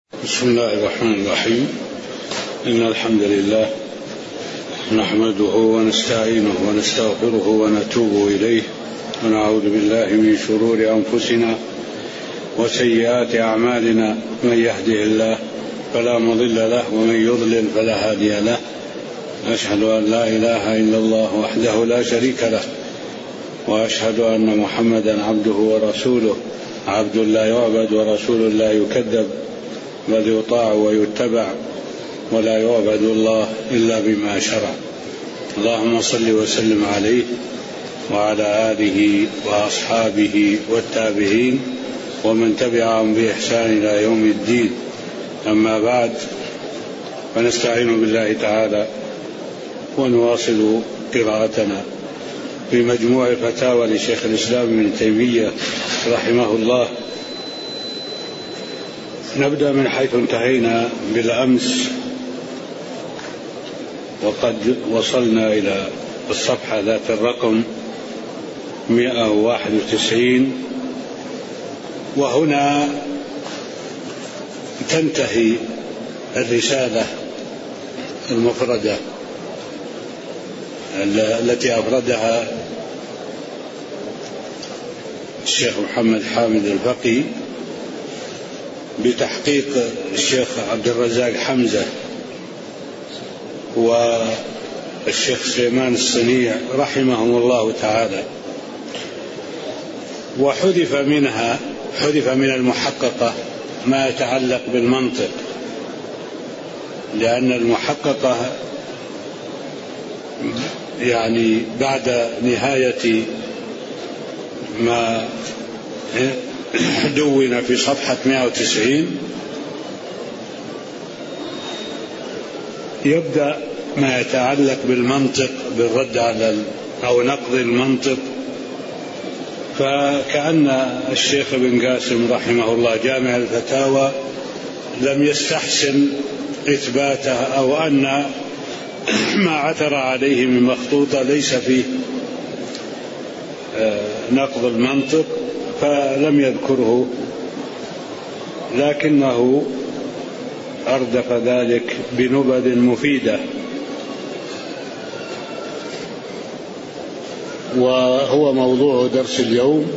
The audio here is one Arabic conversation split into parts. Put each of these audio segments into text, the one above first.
بسم الله الرحمن الرحيم. إن الحمد لله نحمده ونستعينه ونستغفره ونتوب إليه ونعوذ بالله من شرور أنفسنا وسيئات أعمالنا. من يهده الله فلا مضل له ومن يضلل فلا هادي له. أشهد أن لا إله إلا الله وحده لا شريك له وأشهد أن محمدا عبده ورسوله، عبد لا يعبد ورسول لا يكذب، بل يطاع ويتبع ولا يعبد الله إلا بما شرع. اللهم صل وسلم عليه وعلى آله وأصحابه والتابعين ومن تبعهم بإحسان إلى يوم الدين. أما بعد، فنستعين بالله تعالى ونواصل قراءتنا في مجموع فتاوى لشيخ الإسلام ابن تيمية رحمه الله. نبدأ من حيث انتهينا بالأمس، وقد وصلنا إلى الصفحة ذات الرقم 191، وهنا تنتهي الرسالة المفردة التي أفردها الشيخ محمد حامد الفقي بتحقيق الشيخ عبد الرزاق حمزة والشيخ سليمان الصنيع رحمهم الله تعالى. وحذف من المحققة ما يتعلق بالمنطق، لأن المحققة يعني بعد نهاية ما دون في صفحة 190 يبدأ ما يتعلق بالمنطق، بالرد على أو نقض المنطق. فكأن الشيخ ابن قاسم رحمه الله جامع الفتاوى لم يستحسن إثباتها، أو أن ما عثر عليه من مخطوطة ليس فيه نقض المنطق فلم يذكره، لكنه أردف ذلك بنبذ مفيدة. وهو موضوع درس اليوم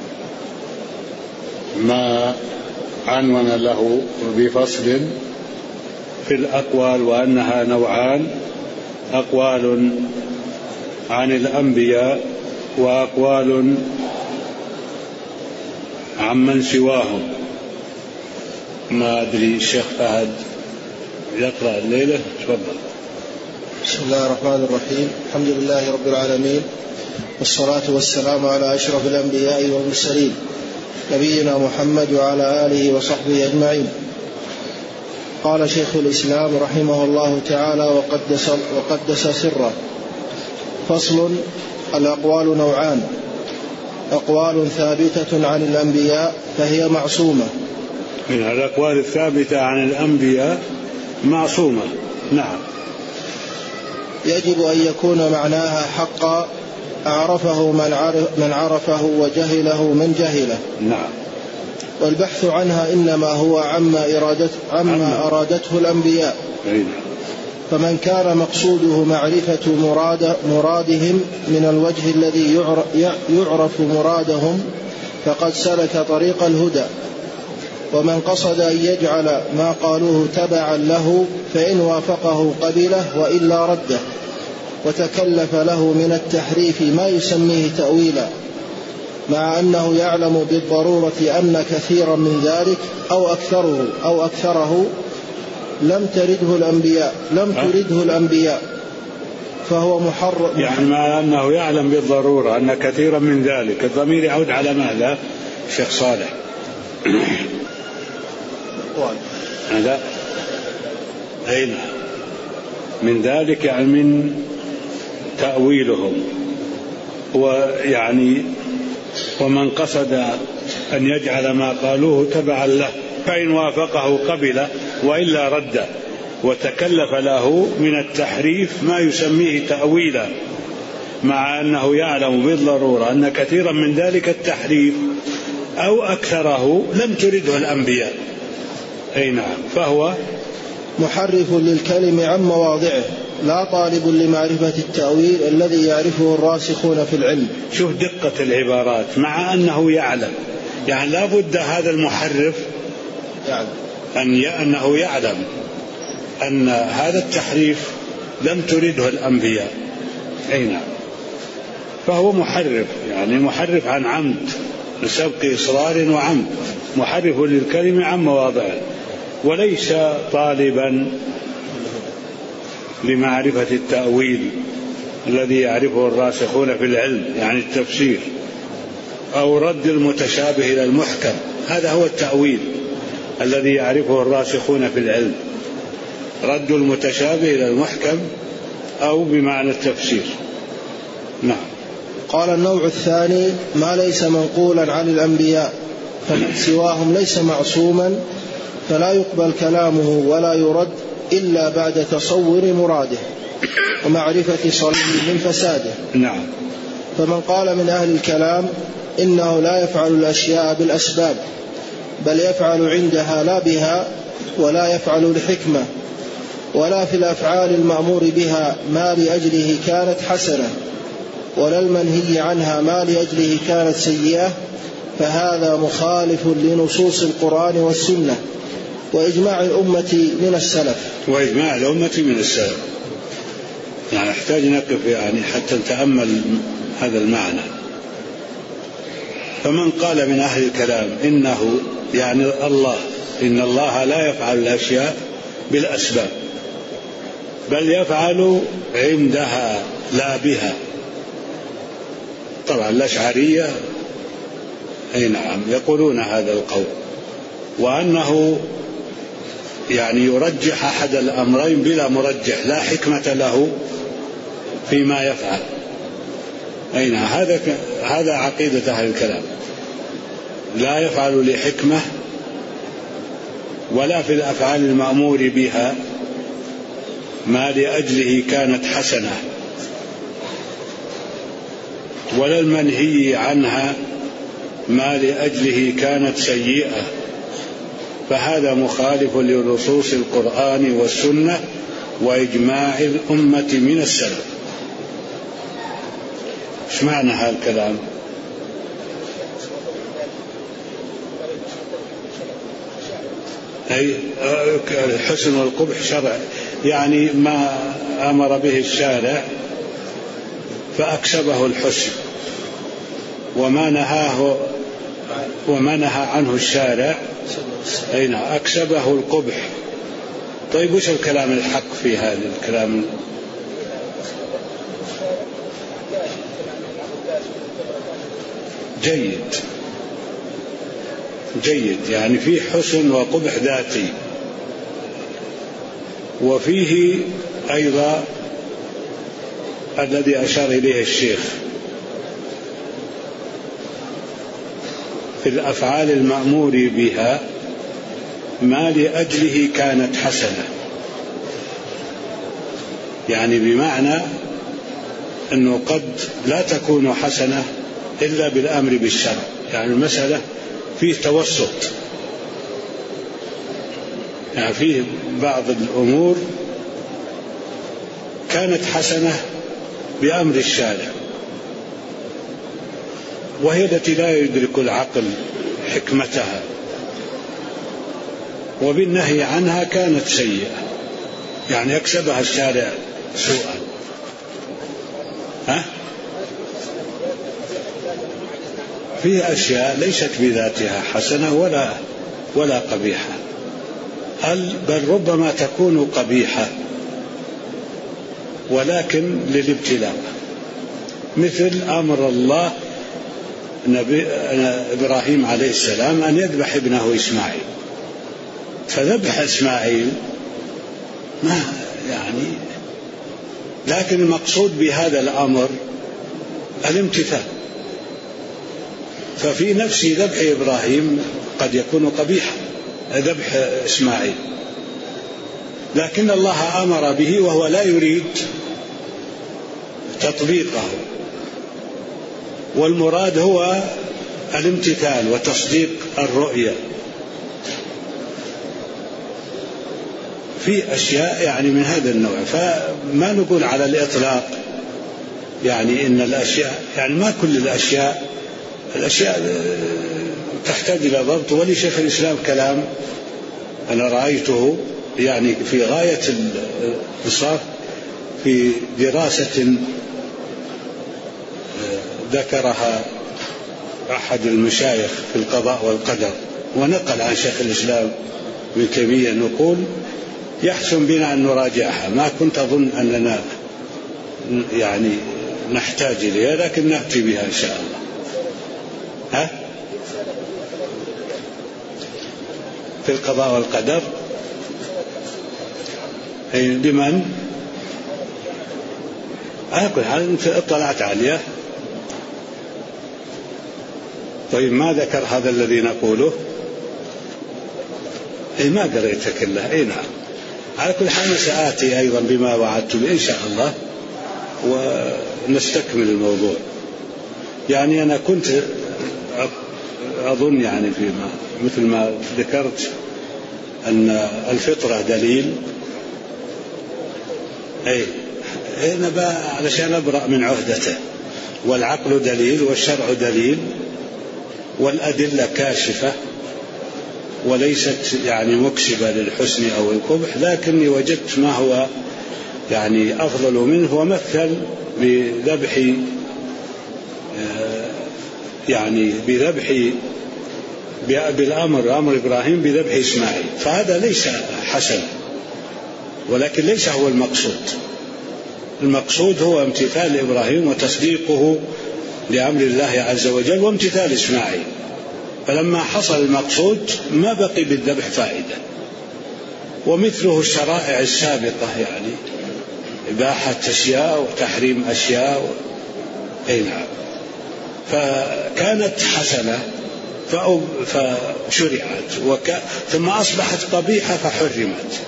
ما عنون له بفصل في الأقوال، وأنها نوعان: أقوال عن الأنبياء وأقوال عمن سواهم. ما أدري الشيخ فهد يقرأ الليلة، تفضل. بسم الله الرحمن الرحيم. الحمد لله رب العالمين، والصلاة والسلام على أشرف الأنبياء والمرسلين نبينا محمد وعلى آله وصحبه أجمعين. قال شيخ الإسلام رحمه الله تعالى وقدس سره: فصل: الأقوال نوعان: أقوال ثابتة عن الأنبياء فهي معصومة. من الأقوال الثابتة عن الأنبياء معصومة، نعم، يجب أن يكون معناها حقا أعرفه من عرفه وجهله من جهله، نعم. والبحث عنها إنما هو عما أرادته الأنبياء. فمن كان مقصوده معرفة مرادهم من الوجه الذي يعرف مرادهم فقد سلك طريق الهدى. ومن قصد أن يجعل ما قالوه تبعا له فإن وافقه قبله وإلا رده، وتكلف له من التحريف ما يسميه تأويلا، مع أنه يعلم بالضرورة أن كثيرا من ذلك أو أكثره لم ترده الأنبياء فهو محرم. يعني مع أنه يعلم بالضرورة أن كثيرا من ذلك، الضمير يعود على ماذا شيخ صالح؟ هذا أين من ذلك؟ يعني من تأويلهم. ويعني ومن قصد أن يجعل ما قالوه تبعا له فإن وافقه قبل وإلا رد، وتكلف له من التحريف ما يسميه تأويلا، مع أنه يعلم بالضرورة أن كثيرا من ذلك التحريف أو أكثره لم ترده الأنبياء. أي نعم. فهو محرف للكلم عن مواضعه لا طالب لمعرفة التأويل الذي يعرفه الراسخون في العلم. شوف دقة العبارات، مع أنه يعلم، يعني لا بد هذا المحرف أنه يعلم أن هذا التحريف لم ترده الأنبياء. أي نعم. فهو محرف، يعني محرف عن عمد، لسبق إصرار وعمد، محرف للكلم عن مواضعه، وليس طالبا لمعرفة التأويل الذي يعرفه الراسخون في العلم، يعني التفسير، أو رد المتشابه إلى المحكم. هذا هو التأويل الذي يعرفه الراسخون في العلم، رد المتشابه إلى المحكم أو بمعنى التفسير. نعم. قال النوع الثاني ما ليس منقولا عن الأنبياء، فمن سواهم ليس معصوما فلا يقبل كلامه ولا يرد إلا بعد تصور مراده ومعرفة صليه من فساده. نعم. فمن قال من أهل الكلام إنه لا يفعل الأشياء بالأسباب بل يفعل عندها لا بها، ولا يفعل لحكمة، ولا في الأفعال المأمور بها ما لأجله كانت حسنة، ولا المنهي عنها ما لأجله كانت سيئة، فهذا مخالف لنصوص القرآن والسنة وإجماع الأمة من السلف. وإجماع الأمة من السلف، يعني نحتاج نقف يعني حتى نتأمل هذا المعنى. فمن قال من أهل الكلام إنه، يعني الله، إن الله لا يفعل الأشياء بالأسباب بل يفعل عندها لا بها. طبعا الأشعرية أي نعم يقولون هذا القول، وأنه يعني يرجح أحد الأمرين بلا مرجح، لا حكمة له فيما يفعل. أي نعم. هذا عقيدة أهل الكلام، لا يفعل لحكمة، ولا في الأفعال المأمور بها ما لأجله كانت حسنة، ولا المنهي عنها ما لأجله كانت سيئة، فهذا مخالف لنصوص القرآن والسنة وإجماع الأمة من السلف. ايش معنى هذا الكلام؟ أي الحسن والقبح شرع، يعني ما أمر به الشارع فأكسبه الحسن، وما نهى عنه الشارع أين أكسبه القبح. طيب وش الكلام الحق في هذا الكلام؟ جيد، يعني فيه حسن وقبح ذاتي، وفيه أيضا الذي أشار إليه الشيخ في الأفعال المأمور بها ما لأجله كانت حسنة، يعني بمعنى أنه قد لا تكون حسنة إلا بالأمر بالشرع، يعني المسألة فيه توسط، يعني فيه بعض الأمور كانت حسنة بأمر الشارع، وهي التي لا يدرك العقل حكمتها، وبالنهي عنها كانت سيئة، يعني يكسبها الشارع سوءا. فيه أشياء ليست بذاتها حسنة ولا قبيحة، بل ربما تكون قبيحة ولكن للابتلاء، مثل أمر الله إبراهيم عليه السلام أن يذبح ابنه إسماعيل، فذبح إسماعيل ما يعني، لكن المقصود بهذا الأمر الامتثال، ففي نفس ذبح إبراهيم قد يكون قبيحا ذبح إسماعيل، لكن الله أمر به وهو لا يريد تطبيقه، والمراد هو الامتثال وتصديق الرؤية. في أشياء يعني من هذا النوع. فما نقول على الإطلاق يعني إن الأشياء، يعني ما كل الأشياء تحتاج إلى ضبط. ولشيخ الإسلام كلام أنا رأيته يعني في غاية الإنصاف في دراسة ذكرها أحد المشايخ في القضاء والقدر، ونقل عن شيخ الإسلام ابن تيمية نقول يحسن بنا أن نراجعها. ما كنت أظن أننا يعني نحتاج إليها، لكن نأتي بها إن شاء الله. في القضاء والقدر لمن على كل حال اطلعت عليه. طيب ما ذكر هذا الذي نقوله؟ ما قريته كله. نعم. على كل حال سآتي أيضا بما وعدت به إن شاء الله ونستكمل الموضوع. يعني أنا كنت أظن يعني فيما مثل ما ذكرت أن الفطرة دليل، هنا علشان أبرأ من عهدته، والعقل دليل والشرع دليل والأدلة كاشفة وليست يعني مكسبة للحسن أو القبح، لكني وجدت ما هو يعني أفضل منه. ومثل بذبح يعني بذبح أمر إبراهيم بذبح إسماعيل، فهذا ليس حسن، ولكن ليس هو المقصود. المقصود هو امتثال إبراهيم وتصديقه لأمر الله عز وجل وامتثال إسماعيل. فلما حصل المقصود ما بقي بالذبح فائدة. ومثله الشرائع السابقة يعني إباحة أشياء وتحريم أشياء نعم. فكانت حسنة فشرعت ثم أصبحت قبيحة فحرمت.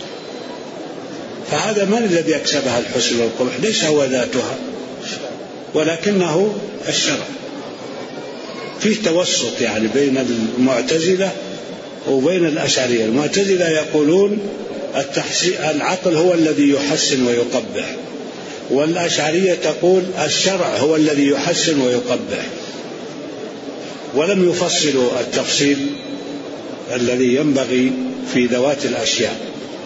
فهذا من الذي يكسبها الحسن والقبح؟ ليس هو ذاتها، ولكنه الشرع. فيه توسط يعني بين المعتزلة وبين الأشعرية. المعتزلة يقولون العقل هو الذي يحسن ويقبح، والأشعرية تقول الشرع هو الذي يحسن ويقبح، ولم يفصلوا التفصيل الذي ينبغي في ذوات الأشياء.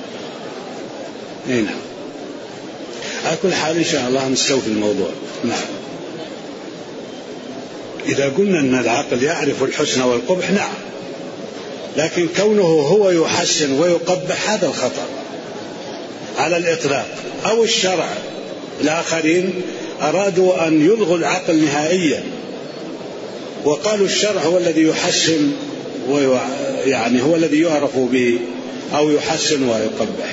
نعم. على كل حال إن شاء الله نستوفي الموضوع. نعم. إذا قلنا أن العقل يعرف الحسن والقبح نعم، لكن كونه هو يحسن ويقبح هذا الخطأ على الإطلاق. أو الشرع، الآخرين أرادوا أن يلغوا العقل نهائيا وقالوا الشرع هو الذي يحسن يعني هو الذي يعرف به أو يحسن ويقبح.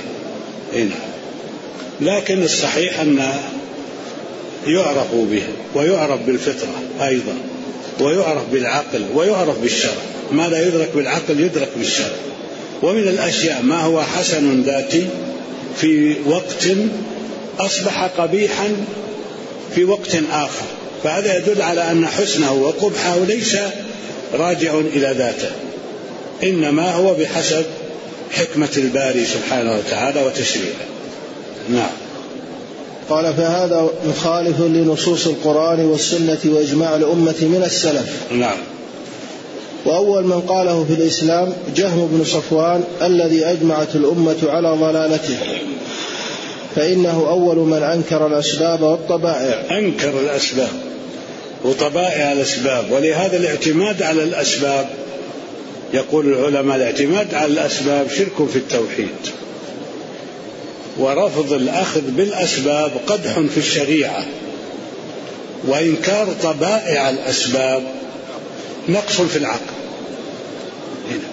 لكن الصحيح أن يعرف به ويعرف بالفطرة أيضا، ويعرف بالعقل ويعرف بالشرع. ما لا يدرك بالعقل يدرك بالشرع. ومن الأشياء ما هو حسن ذاتي في وقت أصبح قبيحا في وقت آخر، فهذا يدل على أن حسنه وقبحه ليس راجع إلى ذاته، إنما هو بحسب حكمة الباري سبحانه وتعالى وتشريعه. نعم. قال فهذا مخالف لنصوص القرآن والسنة وإجماع الأمة من السلف. نعم. وأول من قاله في الإسلام جهم بن صفوان الذي أجمعت الأمة على ضلالته، فإنه أول من أنكر الأسباب والطبائع. أنكر الأسباب وطبائع الأسباب، ولهذا الاعتماد على الأسباب يقول العلماء الاعتماد على الأسباب شرك في التوحيد، ورفض الأخذ بالأسباب قدح في الشريعة، وإنكار طبائع الأسباب نقص في العقل. هنا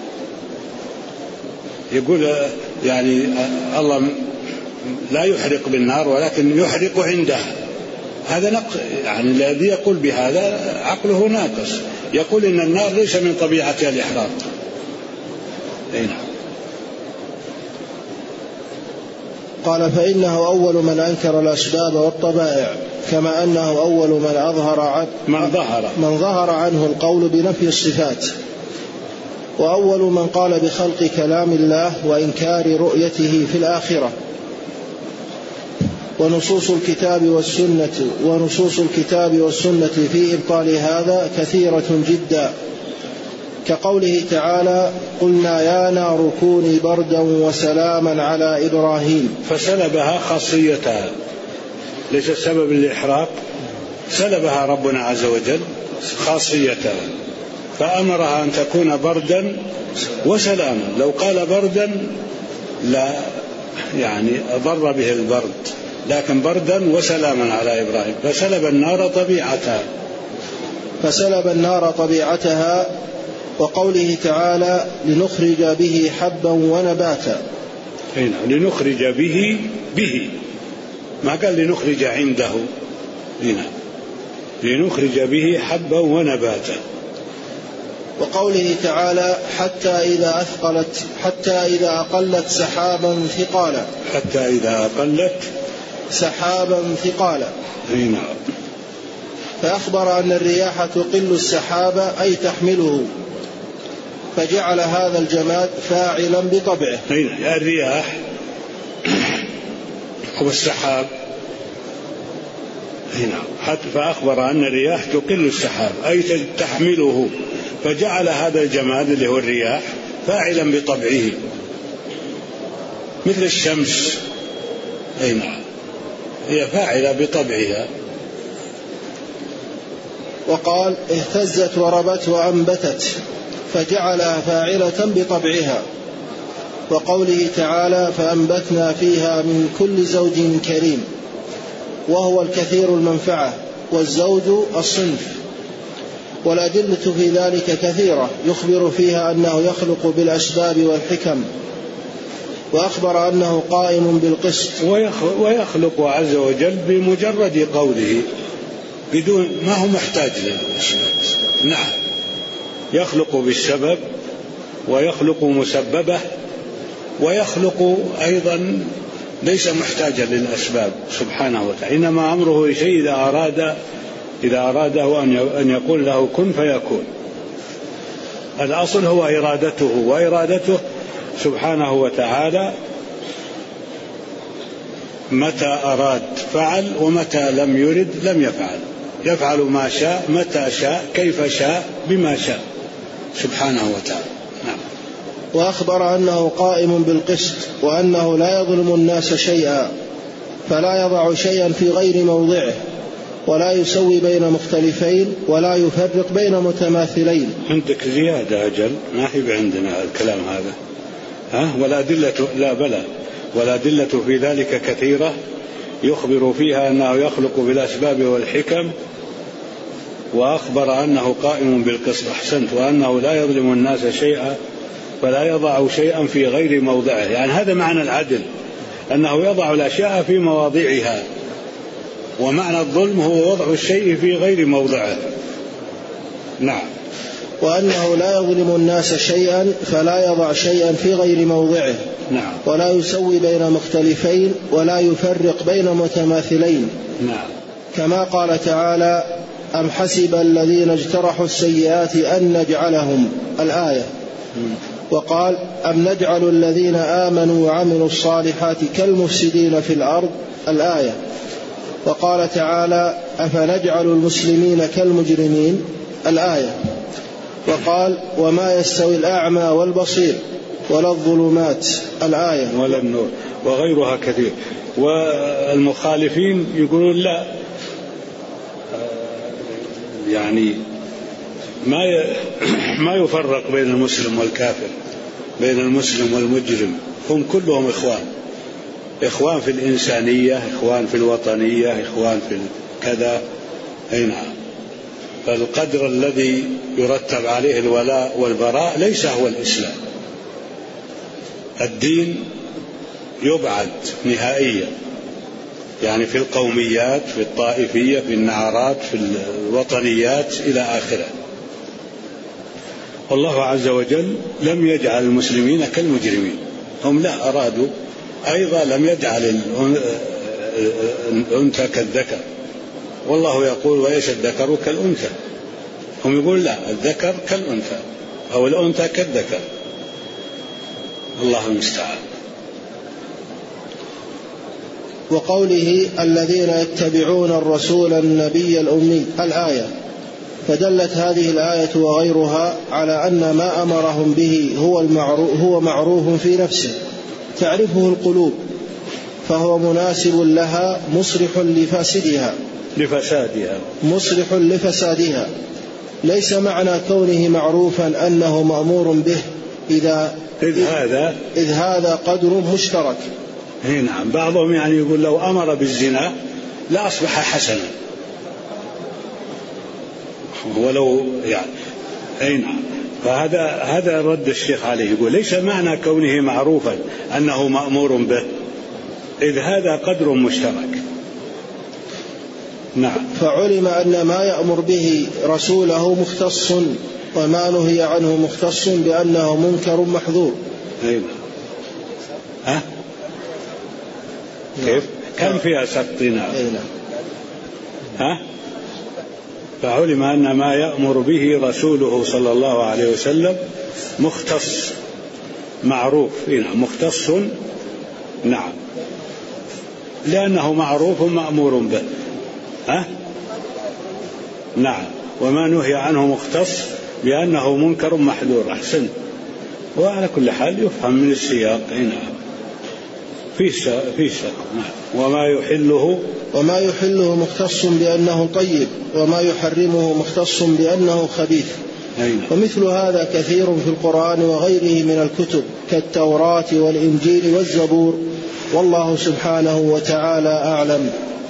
يقول يعني الله لا يحرق بالنار ولكن يحرق عندها، هذا نقص. يعني الذي يقول بهذا عقله ناقص، يقول إن النار ليس من طبيعتها الإحراق. هنا قال فإنه أول من أنكر الأسباب والطبائع، كما أنه أول من ظهر عنه القول بنفي الصفات. وأول من قال بخلق كلام الله وإنكار رؤيته في الآخرة. ونصوص الكتاب والسنة في إبطال هذا كثيرة جدا، كقوله تعالى: قلنا يا نار كوني بردا وسلاما على إبراهيم. فسلبها خاصيتها، ليس سبب الإحراق، سلبها ربنا عز وجل خاصيتها، فأمرها أن تكون بردا وسلاما. لو قال بردا لا يعني أضر به البرد، لكن بردا وسلاما على إبراهيم. فسلب النار طبيعتها. وقوله تعالى: لنخرج به حبا ونباتا. هنا لنخرج به ما قال لنخرج عنده، هنا لنخرج به حبا ونباتا. وقوله تعالى: حتى إذا أقلت سحابا ثقالا. هنا فأخبر أن الرياح تقل السحاب أي تحمله، فجعل هذا الجماد فاعلا بطبعه. هنا الرياح والسحاب، هنا حتى فأخبر أن الرياح تقل السحاب أي تحمله، فجعل هذا الجماد اللي هو الرياح فاعلا بطبعه مثل الشمس. هنا هي فاعلة بطبعها. وقال: اهتزت وربت وأنبتت، فجعلها فاعلة بطبعها. وقوله تعالى: فأنبتنا فيها من كل زوج كريم، وهو الكثير المنفعة، والزوج الصنف. والأدلة في ذلك كثيرة، يخبر فيها أنه يخلق بالأسباب والحكم، وأخبر أنه قائم بالقسط. ويخلق عز وجل بمجرد قوله بدون ما هو محتاج للأسباب. نعم، يخلق بالسبب ويخلق مسببه، ويخلق أيضا ليس محتاجا للأسباب سبحانه وتعالى. إنما أمره شيء إذا أراده أن يقول له كن فيكون. الأصل هو إرادته، وإرادته سبحانه وتعالى متى أراد فعل، ومتى لم يرد لم يفعل. يفعل ما شاء متى شاء كيف شاء بما شاء سبحانه وتعالى. نعم. وأخبر أنه قائم بالقسط، وأنه لا يظلم الناس شيئا، فلا يضع شيئا في غير موضعه، ولا يسوي بين مختلفين، ولا يفرق بين متماثلين. عندك زيادة أجل ما هي عندنا الكلام هذا، والأدلة في ذلك كثيرة، يخبر فيها أنه يخلق بالأسباب والحكم، وأخبر أنه قائم بالقسط. أحسنت. وأنه لا يظلم الناس شيئا، فلا يضع شيئا في غير موضعه. يعني هذا معنى العدل، أنه يضع الأشياء في مواضعها، ومعنى الظلم هو وضع الشيء في غير موضعه. نعم. وأنه لا يظلم الناس شيئا، فلا يضع شيئا في غير موضعه. نعم. ولا يسوي بين مختلفين، ولا يفرق بين متماثلين. نعم. كما قال تعالى: أم حسب الذين اجترحوا السيئات أن نجعلهم، الآية. وقال: أم نجعل الذين آمنوا وعملوا الصالحات كالمفسدين في الأرض، الآية. وقال تعالى: أفنجعل المسلمين كالمجرمين، الآية. وقال: وما يستوي الأعمى والبصير ولا الظلمات، الآية. ولا النور، وغيرها كثير. والمخالفين يقولون لا، يعني ما يفرق بين المسلم والكافر، بين المسلم والمجرم، هم كلهم إخوان في الإنسانية، إخوان في الوطنية، إخوان في كذا. نعم. فالقدر الذي يرتب عليه الولاء والبراء ليس هو الإسلام. الدين يبعد نهائيا، يعني في القوميات، في الطائفية، في النعرات، في الوطنيات إلى آخره. والله عز وجل لم يجعل المسلمين كالمجرمين، هم لا أرادوا أيضا لم يجعل الأنثى كالذكر، والله يقول: ويش الذكر كالأنثى. هم يقول لا، الذكر كالأنثى، أو الأنثى كالذكر، الله المستعان. وقوله الذين يتبعون الرسول النبي الأمي الآية، فدلت هذه الآية وغيرها على أن ما أمرهم به هو معروف في نفسه تعرفه القلوب، فهو مناسب لها مصلح لفسادها. ليس معنى كونه معروفا أنه مأمور به إذ هذا قدر مشترك. نعم، بعضهم يعني يقول لو أمر بالزنا لا أصبح حسنا، ولو يعني نعم. فهذا رد الشيخ عليه، يقول ليس معنى كونه معروفا أنه مأمور به إذ هذا قدر مشترك. نعم. فعلم أن ما يأمر به رسوله مختص، وما نهي عنه مختص بأنه منكر محذور. كيف؟ كم فيها سقطنا؟ فعلم أن ما يأمر به رسوله صلى الله عليه وسلم مختص معروف، مختص، نعم، لأنه معروف مأمور به. نعم. وما نهي عنه مختص بأنه منكر محذور. أحسن. وعلى كل حال يفهم من السياق. نعم. في سياق. نعم. وما يحله مختص بأنه طيب، وما يحرمه مختص بأنه خبيث. ومثل هذا كثير في القرآن وغيره من الكتب كالتوراة والإنجيل والزبور، والله سبحانه وتعالى أعلم.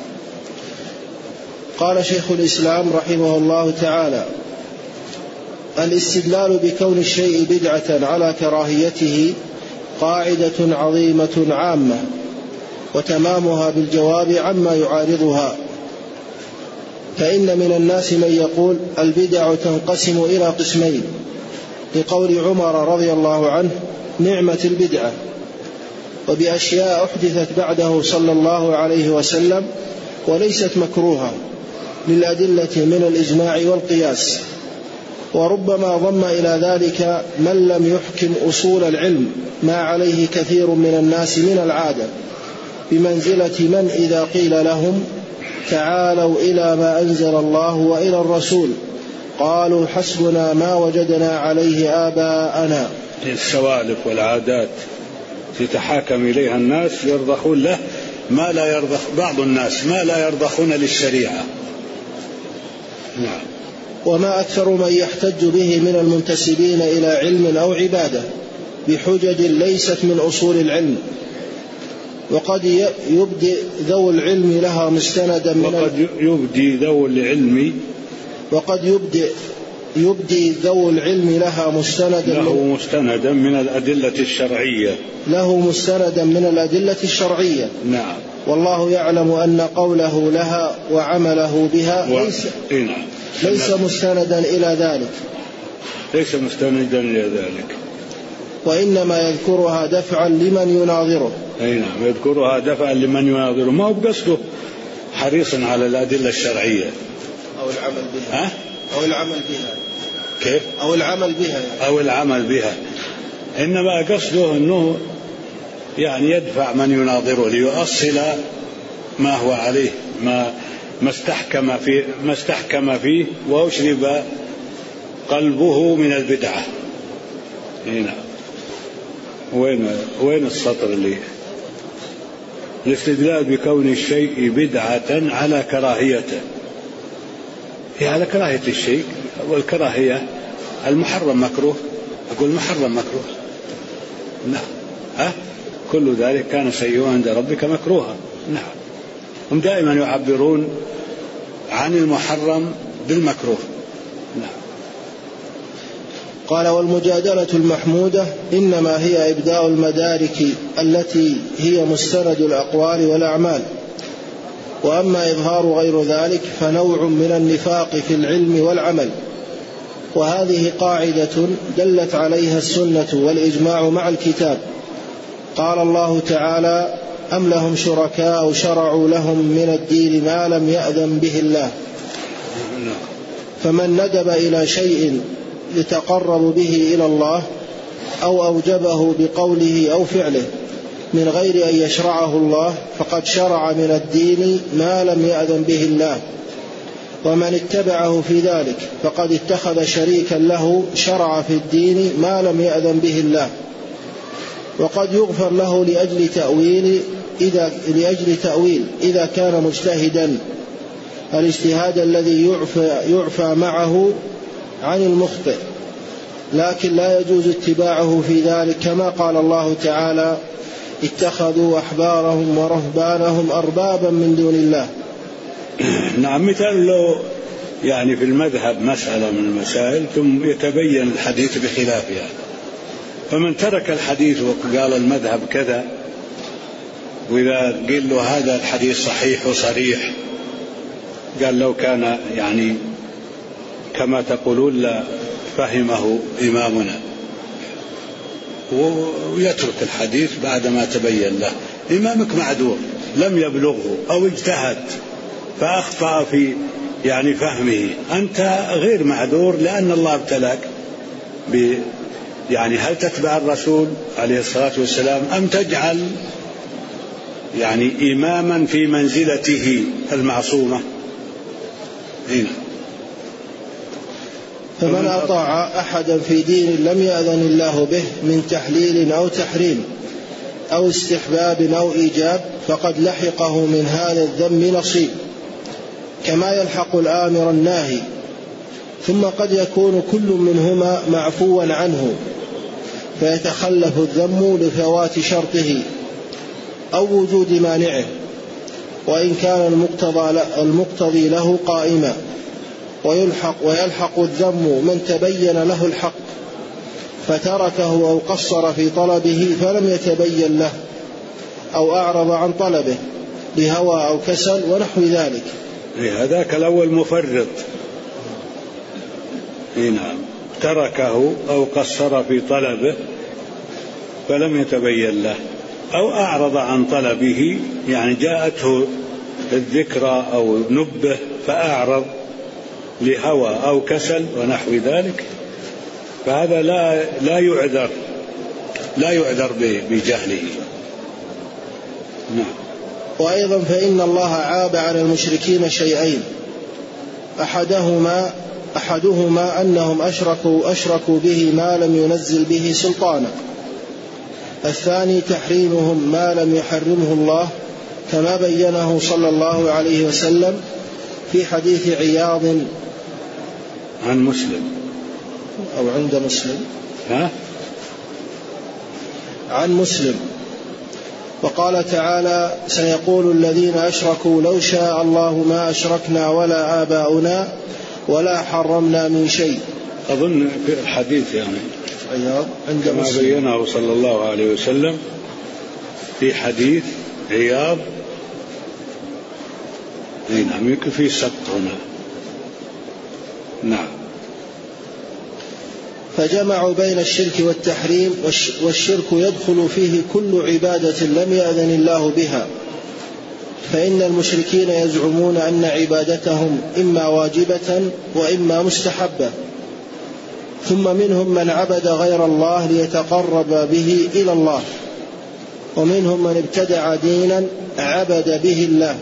قال شيخ الإسلام رحمه الله تعالى: الاستدلال بكون الشيء بدعة على كراهيته قاعدة عظيمة عامة، وتمامها بالجواب عما يعارضها. فإن من الناس من يقول البدع تنقسم إلى قسمين، لقول عمر رضي الله عنه: نعمة البدعة، وبأشياء أحدثت بعده صلى الله عليه وسلم وليست مكروهة للأدلة من الإجماع والقياس. وربما ضم إلى ذلك من لم يحكم أصول العلم ما عليه كثير من الناس من العادة، بمنزلة من إذا قيل لهم تعالوا إلى ما أنزل الله وإلى الرسول قالوا حسبنا ما وجدنا عليه آباءنا. السوالف والعادات تتحاكم إليها الناس يرضخون له ما لا يرضخ بعض الناس ما لا يرضخون للشريعة. نعم. وما أكثر من يحتج به من المنتسبين إلى علم أو عبادة بحجج ليست من أصول العلم، وقد يبدي ذو العلم لها مستندا من لها مستندا من الأدلة الشرعية. نعم. والله يعلم أن قوله لها وعمله بها ليس مستندا إلى ذلك، وإنما يذكرها دفعا لمن يناظره. نعم، يذكرها دفعا لمن يناظره، ما هو بقصده حريصا على الأدلة الشرعية أو العمل بها. كيف؟ أو العمل بها، إنما قصده أنه يعني يدفع من يناظره ليؤصل ما هو عليه، ما استحكم فيه وأشرب قلبه من البدعة. هنا وين السطر اللي الاستدلال بكون الشيء بدعة على كراهيته، هي على كراهية الشيء، والكراهية المحرم مكروه، أقول محرم مكروه. نعم. كل ذلك كان سيئا عند ربك مكروها. نعم. هم دائما يعبرون عن المحرم بالمكروه. نعم. قال: والمجادلة المحمودة إنما هي إبداء المدارك التي هي مستند الأقوال والأعمال، وأما إظهار غير ذلك فنوع من النفاق في العلم والعمل. وهذه قاعدة دلت عليها السنة والإجماع مع الكتاب. قال الله تعالى: أم لهم شركاء شرعوا لهم من الدين ما لم يأذن به الله. فمن ندب إلى شيء يتقرب به إلى الله أو أوجبه بقوله أو فعله من غير أن يشرعه الله فقد شرع من الدين ما لم يأذن به الله، ومن اتبعه في ذلك فقد اتخذ شريكا له شرع في الدين ما لم يأذن به الله. وقد يغفر له لأجل تأويل إذا كان مجتهدا الاجتهاد الذي يعفى معه عن المخطئ، لكن لا يجوز اتباعه في ذلك، كما قال الله تعالى: اتخذوا أحبارهم ورهبانهم أربابا من دون الله. نعم، مثال لو يعني في المذهب مسألة من المسائل ثم يتبين الحديث بخلافها، فمن ترك الحديث وقال المذهب كذا، وإذا قيل له هذا الحديث صحيح وصريح قال لو كان يعني كما تقولون لا فهمه إمامنا، ويترك الحديث بعدما تبين له. إمامك معذور، لم يبلغه أو اجتهد فأخطأ في يعني فهمه، أنت غير معذور لأن الله ابتلاك يعني هل تتبع الرسول عليه الصلاة والسلام أم تجعل يعني إماما في منزلته المعصومة؟ هنا فمن أطاع أحدا في دين لم يأذن الله به من تحليل أو تحريم أو استحباب أو إيجاب فقد لحقه من هذا الذنب نصيب، كما يلحق الآمر الناهي. ثم قد يكون كل منهما معفوا عنه فيتخلف الذم لفوات شرطه أو وجود مانعه، وإن كان المقتضي له قائما، ويلحق الذم من تبين له الحق فتركه أو قصر في طلبه فلم يتبين له أو أعرض عن طلبه لهوى أو كسل ونحو ذلك. هذاك الأول مفرط، نعم، تركه أو قصر في طلبه فلم يتبين له أو أعرض عن طلبه، يعني جاءته الذكرى أو نبه فأعرض لهوى أو كسل ونحو ذلك، فهذا لا يعذر بجهله. نعم. وأيضا فإن الله عاب على المشركين شيئين: أحدهما أنهم أشركوا به ما لم ينزل به سلطانا، الثاني تحريمهم ما لم يحرمه الله، كما بينه صلى الله عليه وسلم في حديث عياض عن مسلم أو عند مسلم عن مسلم، وقال تعالى: سيقول الذين أشركوا لو شاء الله ما أشركنا ولا آباؤنا ولا حرمنا من شيء. أظن في الحديث يعني عياض عند كما مسلم بينه صلى الله عليه وسلم في حديث عياض. نعم، يمكن في سقط هنا. نعم. فجمعوا بين الشرك والتحريم، والشرك يدخل فيه كل عبادة لم يأذن الله بها، فإن المشركين يزعمون أن عبادتهم إما واجبة وإما مستحبة، ثم منهم من عبد غير الله ليتقرب به إلى الله، ومنهم من ابتدع دينا عبد به الله،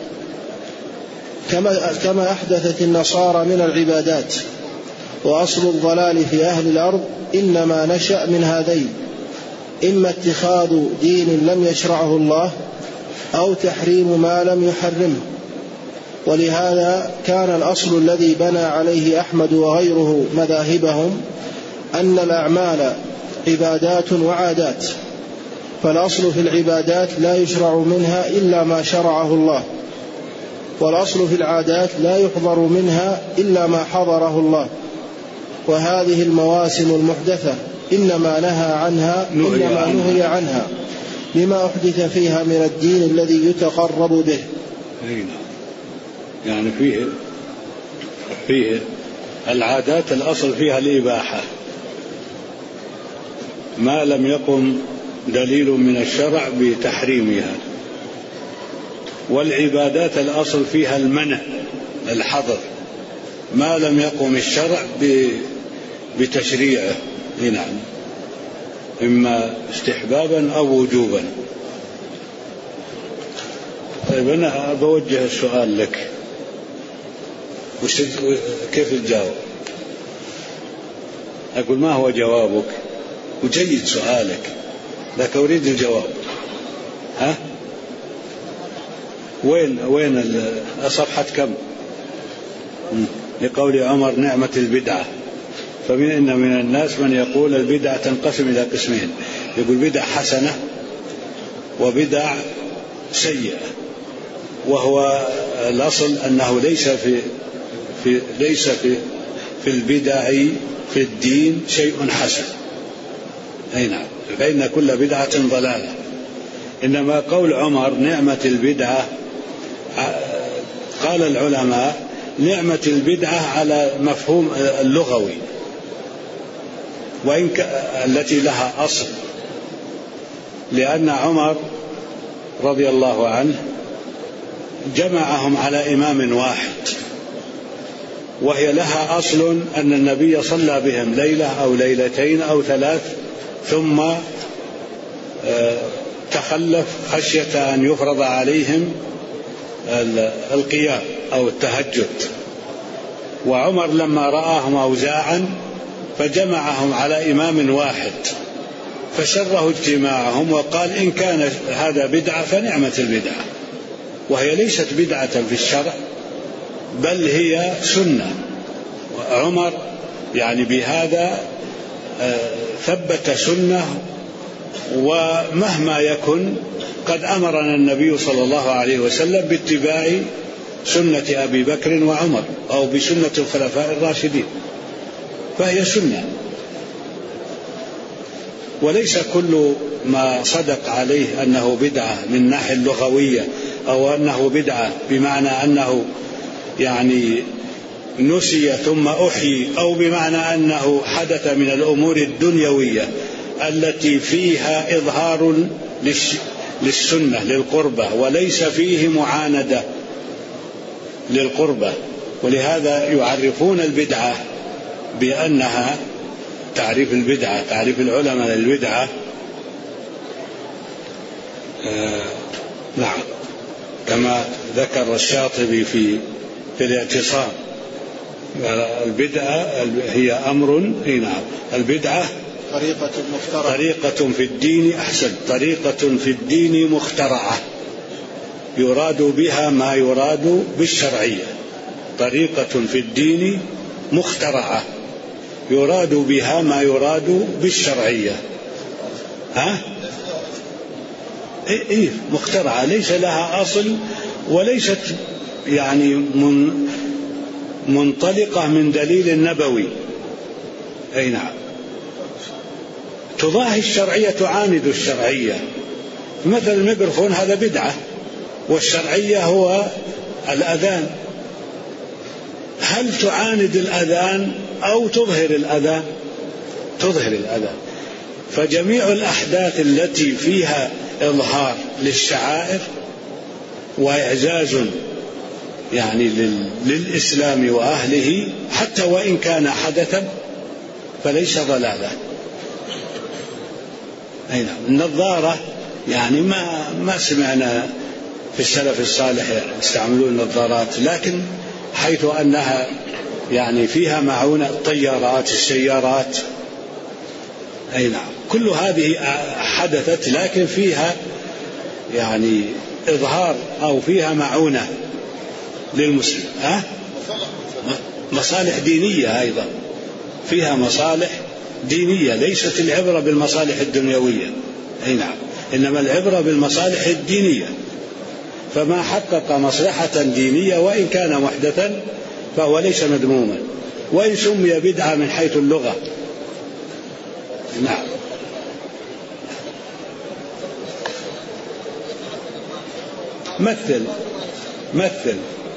كما أحدثت النصارى من العبادات. وأصل الضلال في أهل الأرض إنما نشأ من هذين: إما اتخاذ دين لم يشرعه الله أو تحريم ما لم يحرمه. ولهذا كان الأصل الذي بنى عليه أحمد وغيره مذاهبهم أن الأعمال عبادات وعادات، فالأصل في العبادات لا يشرع منها إلا ما شرعه الله، والأصل في العادات لا يحضر منها إلا ما حضره الله. وهذه المواسم المحدثة إنما نهي عنها لما أحدث فيها من الدين الذي يتقرب به. يعني فيه العادات الأصل فيها الإباحة ما لم يقم دليل من الشرع بتحريمها، والعبادات الأصل فيها المنع الحظر ما لم يقم الشرع بتشريعه. نعم، إما استحبابا أو وجوبا. طيب أنا بوجه السؤال لك، كيف تجاوب؟ أقول ما هو جوابك؟ وجيد سؤالك لكن أريد الجواب. ها؟ وين صفحة كم؟ لقول عمر نعمة البدعة. فإن من الناس من يقول البدعة تنقسم إلى قسمين، يقول بدع حسنة وبدع سيئة، وهو الأصل أنه ليس في البدع في الدين شيء حسن. أي نعم، فإن كل بدعة ضلالة. إنما قول عمر نعمة البدعة، قال العلماء نعمة البدعة على مفهوم اللغوي، وإن التي لها أصل، لأن عمر رضي الله عنه جمعهم على إمام واحد، وهي لها أصل أن النبي صلى بهم ليلة أو ليلتين أو 3 ثم تخلف خشية أن يفرض عليهم القيام أو التهجد. وعمر لما رآهم أوزاعا فجمعهم على إمام واحد، فسره اجتماعهم وقال إن كان هذا بدعة فنعمة البدعة، وهي ليست بدعة في الشرع بل هي سنة. عمر يعني بهذا ثبت سنة، ومهما يكن قد أمرنا النبي صلى الله عليه وسلم باتباع سنة أبي بكر وعمر أو بسنة الخلفاء الراشدين، فهي سنة. وليس كل ما صدق عليه أنه بدعة من الناحية اللغوية، أو أنه بدعة بمعنى أنه يعني نسي ثم أحيي، أو بمعنى أنه حدث من الأمور الدنيوية التي فيها إظهار للسنة للقربة وليس فيه معاندة للقربة. ولهذا يعرفون البدعة بأنها تعريف البدعة، تعريف العلماء للبدعة نعم كما ذكر الشاطبي في الاعتصام، البدعة هي أمر. نعم، البدعة طريقة في الدين، أحسن، طريقة في الدين مخترعة يراد بها ما يراد بالشرعية. طريقة في الدين مخترعة يراد بها ما يراد بالشرعية. إيه مخترعة، ليس لها أصل وليست يعني منطلقة من دليل نبوي. أي نعم، تضاهي الشرعية تعاند الشرعية. مثل الميكروفون هذا بدعة، والشرعية هو الأذان. هل تعاند الأذان أو تظهر الأذان؟ تظهر الأذان. فجميع الأحداث التي فيها إظهار للشعائر وإعزاز يعني للإسلام وأهله حتى وإن كان حدثا فليس ضلالة. أي نعم، النظارة يعني ما سمعنا في السلف الصالح يستعملون النظارات، لكن حيث أنها يعني فيها معونة الطيارات السيارات. أي نعم، كل هذه حدثت لكن فيها يعني إظهار أو فيها معونة للمسلم. مصالح دينية أيضا، فيها مصالح دينية، ليست العبرة بالمصالح الدنيوية. أي نعم، إنما العبرة بالمصالح الدينية. فما حقق مصلحة دينية وإن كان محدثا فهو ليس مذموما، وإن سمي بدعة من حيث اللغة. نعم. مثل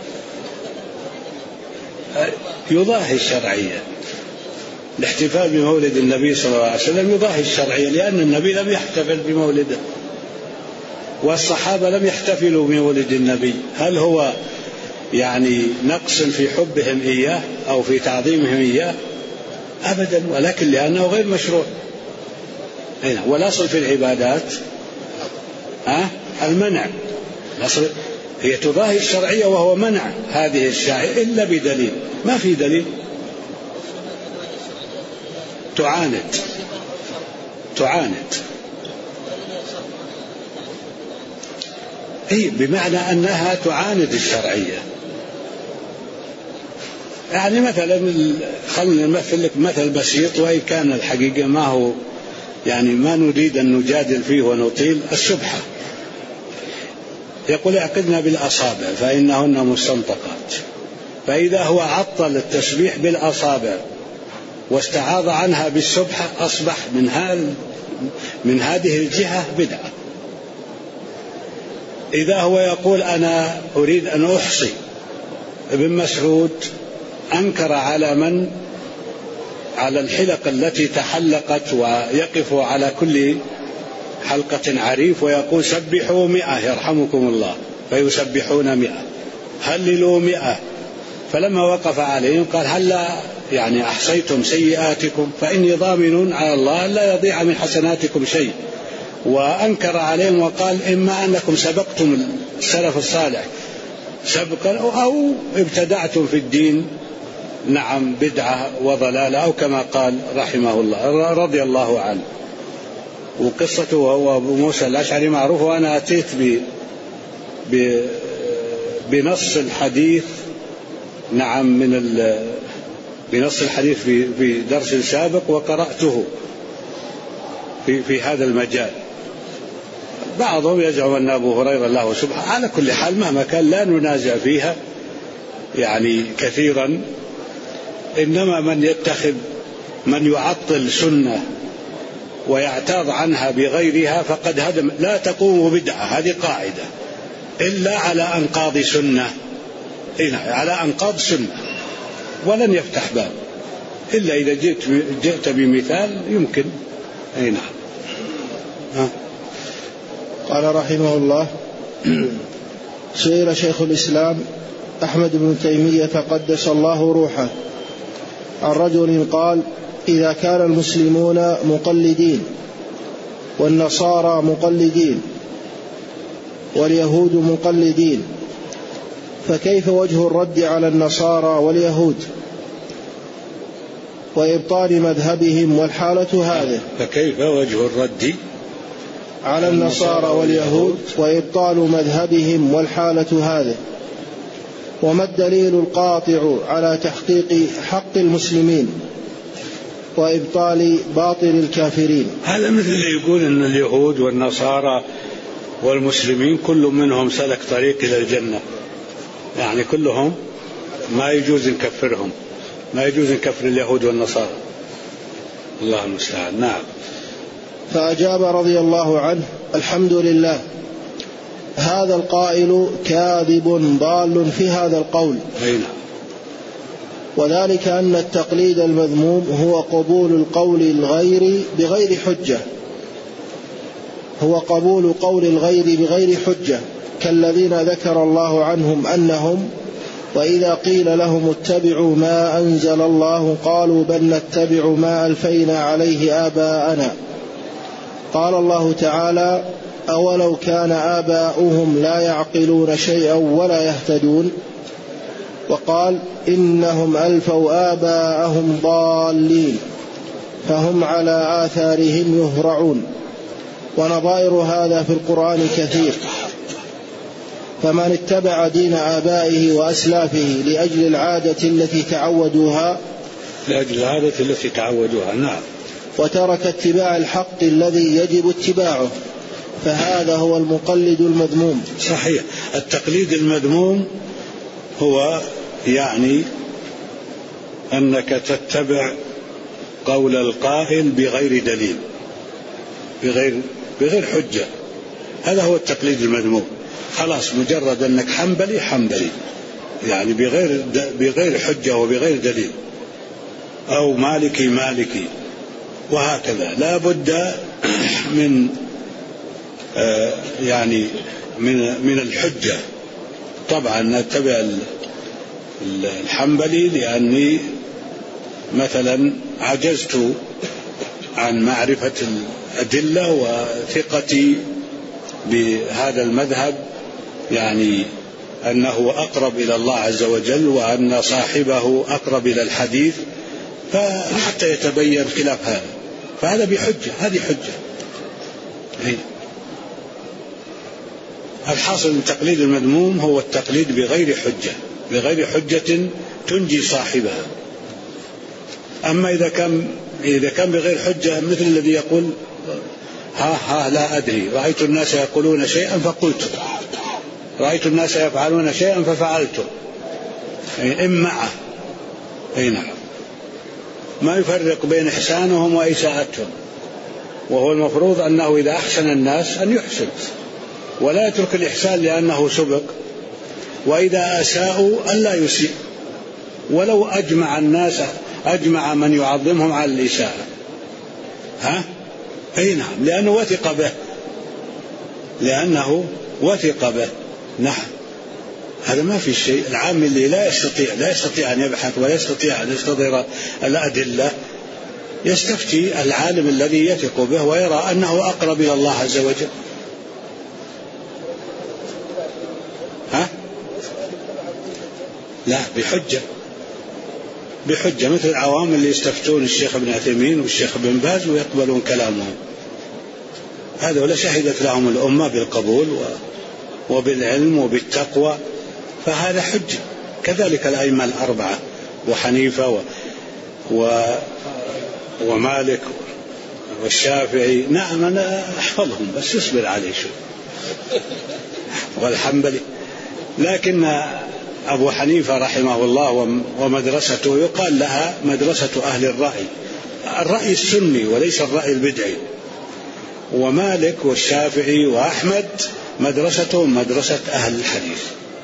يضاهي الشرعية. الاحتفال بمولد النبي صلى الله عليه وسلم يضاهي الشرعية، لأن النبي لم يحتفل بمولده والصحابة لم يحتفلوا بمولد النبي. هل هو يعني نقص في حبهم إياه أو في تعظيمهم إياه؟ أبدا، ولكن لأنه غير مشروع. والأصل في العبادات المنع، الأصل هي تضاهي الشرعية وهو منع هذه الشائعة إلا بدليل. ما في دليل تعاند بمعنى أنها تعاند الشرعية. يعني مثلا خلنا نمثل لك مثل بسيط وإن كان الحقيقة ما هو يعني ما نريد أن نجادل فيه ونطيل. السبحة يقول اعقدنا بالأصابع فإنهن مستنطقات، فإذا هو عطل التسبيح بالأصابع واستعاض عنها بالسبحة أصبح من هذه الجهة بدعة. إذا هو يقول أنا أريد أن أحصي، ابن مسعود أنكر على الحلق التي تحلقت ويقف على كل حلقة عريف ويقول سبحوا 100 يرحمكم الله، فيسبحون 100، هللوا 100. فلما وقف عليهم قال هلا يعني أحصيتم سيئاتكم فإني ضامن على الله لا يضيع من حسناتكم شيء. وأنكر عليهم وقال إما أنكم سبقتم السلف الصالح سبقا أو ابتدعتم في الدين بدعة وضلالة، أو كما قال رحمه الله رضي الله عنه. وقصته هو أبو موسى الأشعري معروف، وأنا أتيت بنص الحديث بنص الحديث في درس سابق وقرأته في هذا المجال. بعضهم يزعم أن أبو هريرة له سبحة. على كل حال مهما كان لا ننازع فيها يعني كثيرا، إنما من يعطل سنة ويعتاض عنها بغيرها فقد هدم. لا تقوم بدعة، هذه قاعدة، إلا على أنقاض سنة، على أنقاض سنة، ولن يفتح باب إلا إذا جئت بمثال يمكن. نعم. قال رحمه الله سئل شيخ الإسلام أحمد بن تيمية قدس الله روحه عن رجل قال إذا كان المسلمون مقلدين والنصارى مقلدين واليهود مقلدين فكيف وجه الرد على النصارى واليهود وإبطال مذهبهم والحالة هذه؟ فكيف وجه الرد على النصارى واليهود وإبطال مذهبهم والحالة هذه؟ وما الدليل القاطع على تحقيق حق المسلمين وإبطال باطل الكافرين؟ هذا مثل اللي يقول أن اليهود والنصارى والمسلمين كل منهم سلك طريق إلى الجنة، يعني كلهم ما يجوز نكفرهم، ما يجوز نكفر اليهود والنصارى. الله المستعان. نعم. فأجاب رضي الله عنه الحمد لله، هذا القائل كاذب ضال في هذا القول. وذلك أن التقليد المذموم هو قبول القول الغير بغير حجة، هو قبول قول الغير بغير حجة، كالذين ذكر الله عنهم أنهم وإذا قيل لهم اتبعوا ما أنزل الله قالوا بل نتبع ما ألفينا عليه آباءنا. قال الله تعالى أولو كان آباؤهم لا يعقلون شيئا ولا يهتدون. وقال إنهم ألفوا آباءهم ضالين فهم على آثارهم يهرعون. ونظائر هذا في القرآن كثير. فمن اتبع دين آبائه وأسلافه لأجل العادة التي تعودوها نعم، وترك اتباع الحق الذي يجب اتباعه فهذا هو المقلد المذموم. صحيح. التقليد المذموم هو يعني أنك تتبع قول القائل بغير دليل، بغير حجة. هذا هو التقليد المذموم. خلاص مجرد أنك حنبلي يعني بغير حجة وبغير دليل، أو مالكي وهكذا. لا بد من يعني من الحجة. طبعا نتبع الحنبلي لأني مثلا عجزت عن معرفة الأدلة وثقتي بهذا المذهب، يعني أنه أقرب إلى الله عز وجل وأن صاحبه أقرب إلى الحديث، فحتى يتبين خلاف هذا، فهذا بحجة، هذه حجة. الحاصل من التقليد المذموم هو التقليد بغير حجة، بغير حجة تنجي صاحبها. أما إذا كان بغير حجة، مثل الذي يقول ها لا أدري، رأيت الناس يقولون شيئا فقلت، رأيت الناس يفعلون شيئا ففعلته، إمعة. نعم، ما يفرق بين إحسانهم وإساءتهم، وهو المفروض أنه إذا أحسن الناس أن يحسن ولا يترك الإحسان لأنه سبق، وإذا أساءوا أن لا يسيء، ولو أجمع الناس، أجمع من يعظمهم على الإساءة. نعم، لأنه وثق به. نعم، هذا ما في شيء. العام اللي لا يستطيع أن يبحث ولا يستطيع أن يستظهر الأدلة، يستفتي العالم الذي يثق به ويرى أنه أقرب إلى الله عز وجل. لا، بحجة مثل العوام اللي يستفتون الشيخ ابن عثيمين والشيخ ابن باز ويقبلون كلامهم، هذا ولا شهدت لهم الأمة بالقبول وبالعلم وبالتقوى، فهذا حجة. كذلك الأئمة الأربعة وحنيفة ومالك والشافعي. نعم، أنا أحفظهم بس يصبر عليه شو، والحنبلي. لكن أبو حنيفة رحمه الله ومدرسته يقال لها مدرسة أهل الرأي السني وليس الرأي البدعي. ومالك والشافعي وأحمد مدرستهم مدرسة أهل الحديث.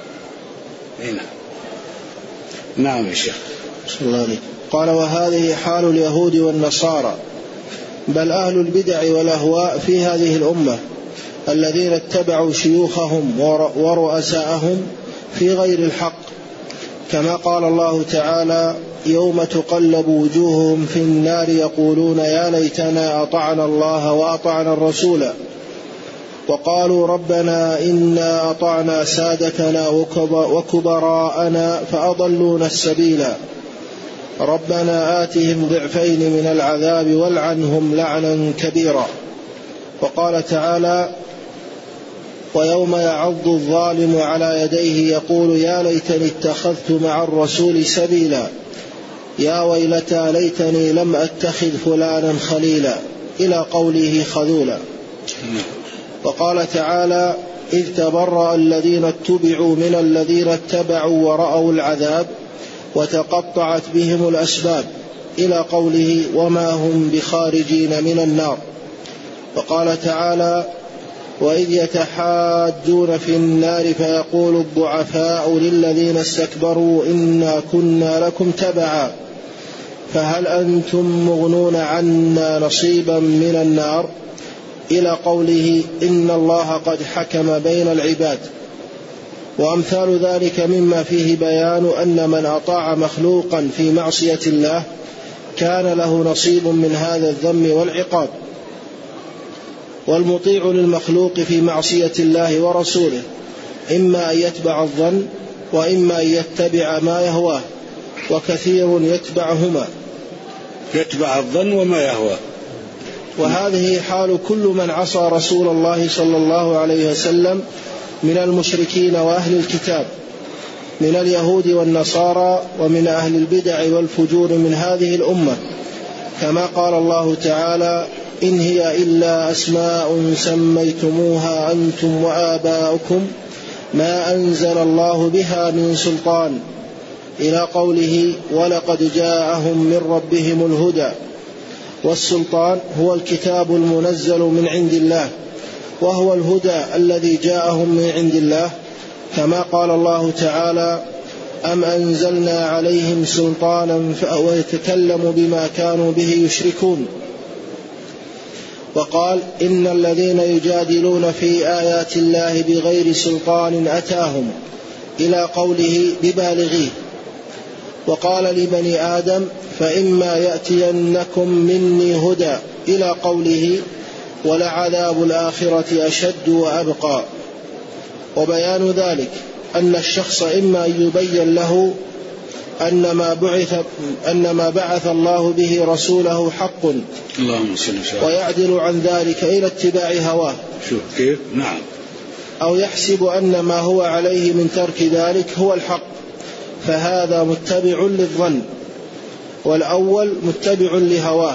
نعم يا شيخ. بسم الله عليك. قال: وهذه حال اليهود والنصارى، بل أهل البدع والأهواء في هذه الأمة الذين اتبعوا شيوخهم ورؤساءهم في غير الحق، كما قال الله تعالى: يوم تقلب وجوههم في النار يقولون يا ليتنا أطعنا الله وأطعنا الرسول، وقالوا ربنا إنا أطعنا سادتنا وكبراءنا فأضلونا السبيل، ربنا آتهم ضعفين من العذاب والعنهم لعنا كبيرا. وقال تعالى: ويوم يعض الظالم على يديه يقول يا ليتني اتخذت مع الرسول سبيلا، يا ويلتى ليتني لم أتخذ فلانا خليلا، إلى قوله خذولا. وقال تعالى: إذ تبرأ الذين اتبعوا من الذين اتبعوا ورأوا العذاب وتقطعت بهم الأسباب، إلى قوله وما هم بخارجين من النار. وقال تعالى: وإذ يتحاجون في النار فيقول الضعفاء للذين استكبروا إنا كنا لكم تبعا فهل أنتم مغنون عنا نصيبا من النار، إلى قوله إن الله قد حكم بين العباد. وأمثال ذلك مما فيه بيان أن من أطاع مخلوقا في معصية الله كان له نصيب من هذا الذم والعقاب. والمطيع للمخلوق في معصية الله ورسوله إما أن يتبع الظن وإما أن يتبع ما يهواه، وكثير يتبع الظن وما يهواه. وهذه حال كل من عصى رسول الله صلى الله عليه وسلم من المشركين وأهل الكتاب من اليهود والنصارى ومن أهل البدع والفجور من هذه الأمة، كما قال الله تعالى: إن هي إلا أسماء سميتموها أنتم وآباؤكم ما أنزل الله بها من سلطان، إلى قوله ولقد جاءهم من ربهم الهدى. والسلطان هو الكتاب المنزل من عند الله، وهو الهدى الذي جاءهم من عند الله، كما قال الله تعالى: أم أنزلنا عليهم سلطانا فهو يتكلم بما كانوا به يشركون. وقال: إن الذين يجادلون في آيات الله بغير سلطان أتاهم، إلى قوله ببالغيه. وقال لبني آدم فإما يأتينكم مني هدى إلى قوله ولعذاب الآخرة أشد وأبقى. وبيان ذلك أن الشخص إما أن يبين له أن ما بعث الله به رسوله حق ويعدل عن ذلك إلى اتباع هواه. شوف كيف؟ نعم. أو يحسب أن ما هو عليه من ترك ذلك هو الحق، فهذا متبع للظن، والأول متبع لهواه.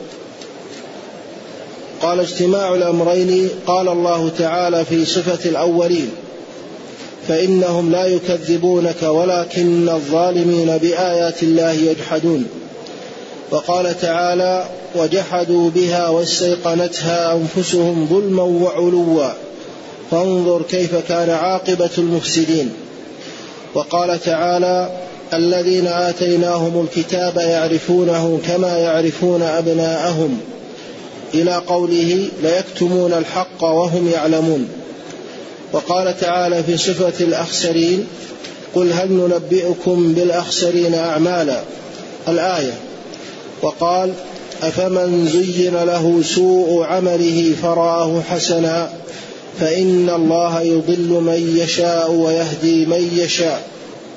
قال اجتماع الأمرين. قال الله تعالى في صفة الأولين فإنهم لا يكذبونك ولكن الظالمين بآيات الله يجحدون. وقال تعالى وجحدوا بها واستيقنتها أنفسهم ظلما وعلوا فانظر كيف كان عاقبة المفسدين. وقال تعالى الذين آتيناهم الكتاب يعرفونه كما يعرفون أبناءهم إلى قوله ليكتمون الحق وهم يعلمون. وقال تعالى في صفة الأخسرين قل هل ننبئكم بالأخسرين أعمالا الآية. وقال أفمن زين له سوء عمله فرآه حسنا فإن الله يضل من يشاء ويهدي من يشاء.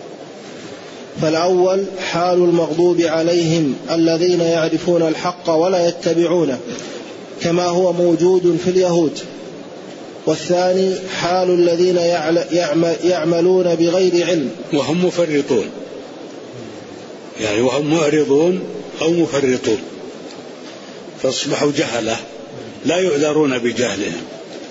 فالأول حال المغضوب عليهم الذين يعرفون الحق ولا يتبعونه كما هو موجود في اليهود. والثاني حال الذين يعملون بغير علم وهم مفرطون، يعني وهم معرضون أو مفرطون فاصبحوا جهلة لا يعذرون بجهلهم.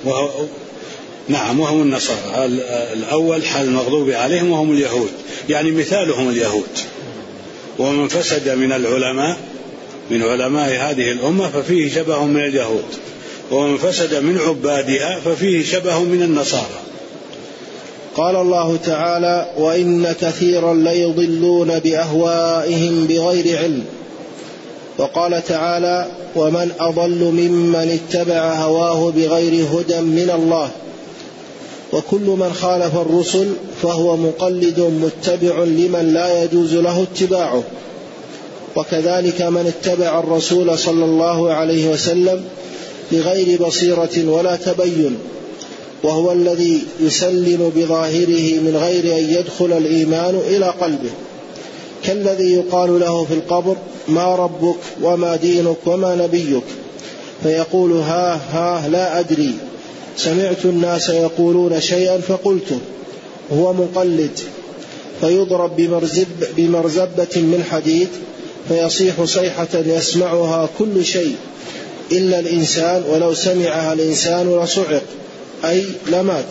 نعم وهم النصارى. الأول حال المغضوب عليهم وهم اليهود، يعني مثالهم اليهود. ومن فسد من العلماء من علماء هذه الأمة ففيه شبه من اليهود، ومن فسد من عبادها ففيه شبه من النصارى. قال الله تعالى وإن كثيرا ليضلون بأهوائهم بغير علم. وقال تعالى ومن أضل ممن اتبع هواه بغير هدى من الله. وكل من خالف الرسل فهو مقلد متبع لمن لا يجوز له اتباعه. وكذلك من اتبع الرسول صلى الله عليه وسلم بغير بصيرة ولا تبين، وهو الذي يسلم بظاهره من غير أن يدخل الإيمان إلى قلبه، كالذي يقال له في القبر ما ربك وما دينك وما نبيك فيقول ها لا أدري سمعت الناس يقولون شيئا فقلته. هو مقلد فيضرب بمرزبة من حديد فيصيح صيحة يسمعها كل شيء إلا الإنسان، ولو سمعها الإنسان لصعق أي لمات.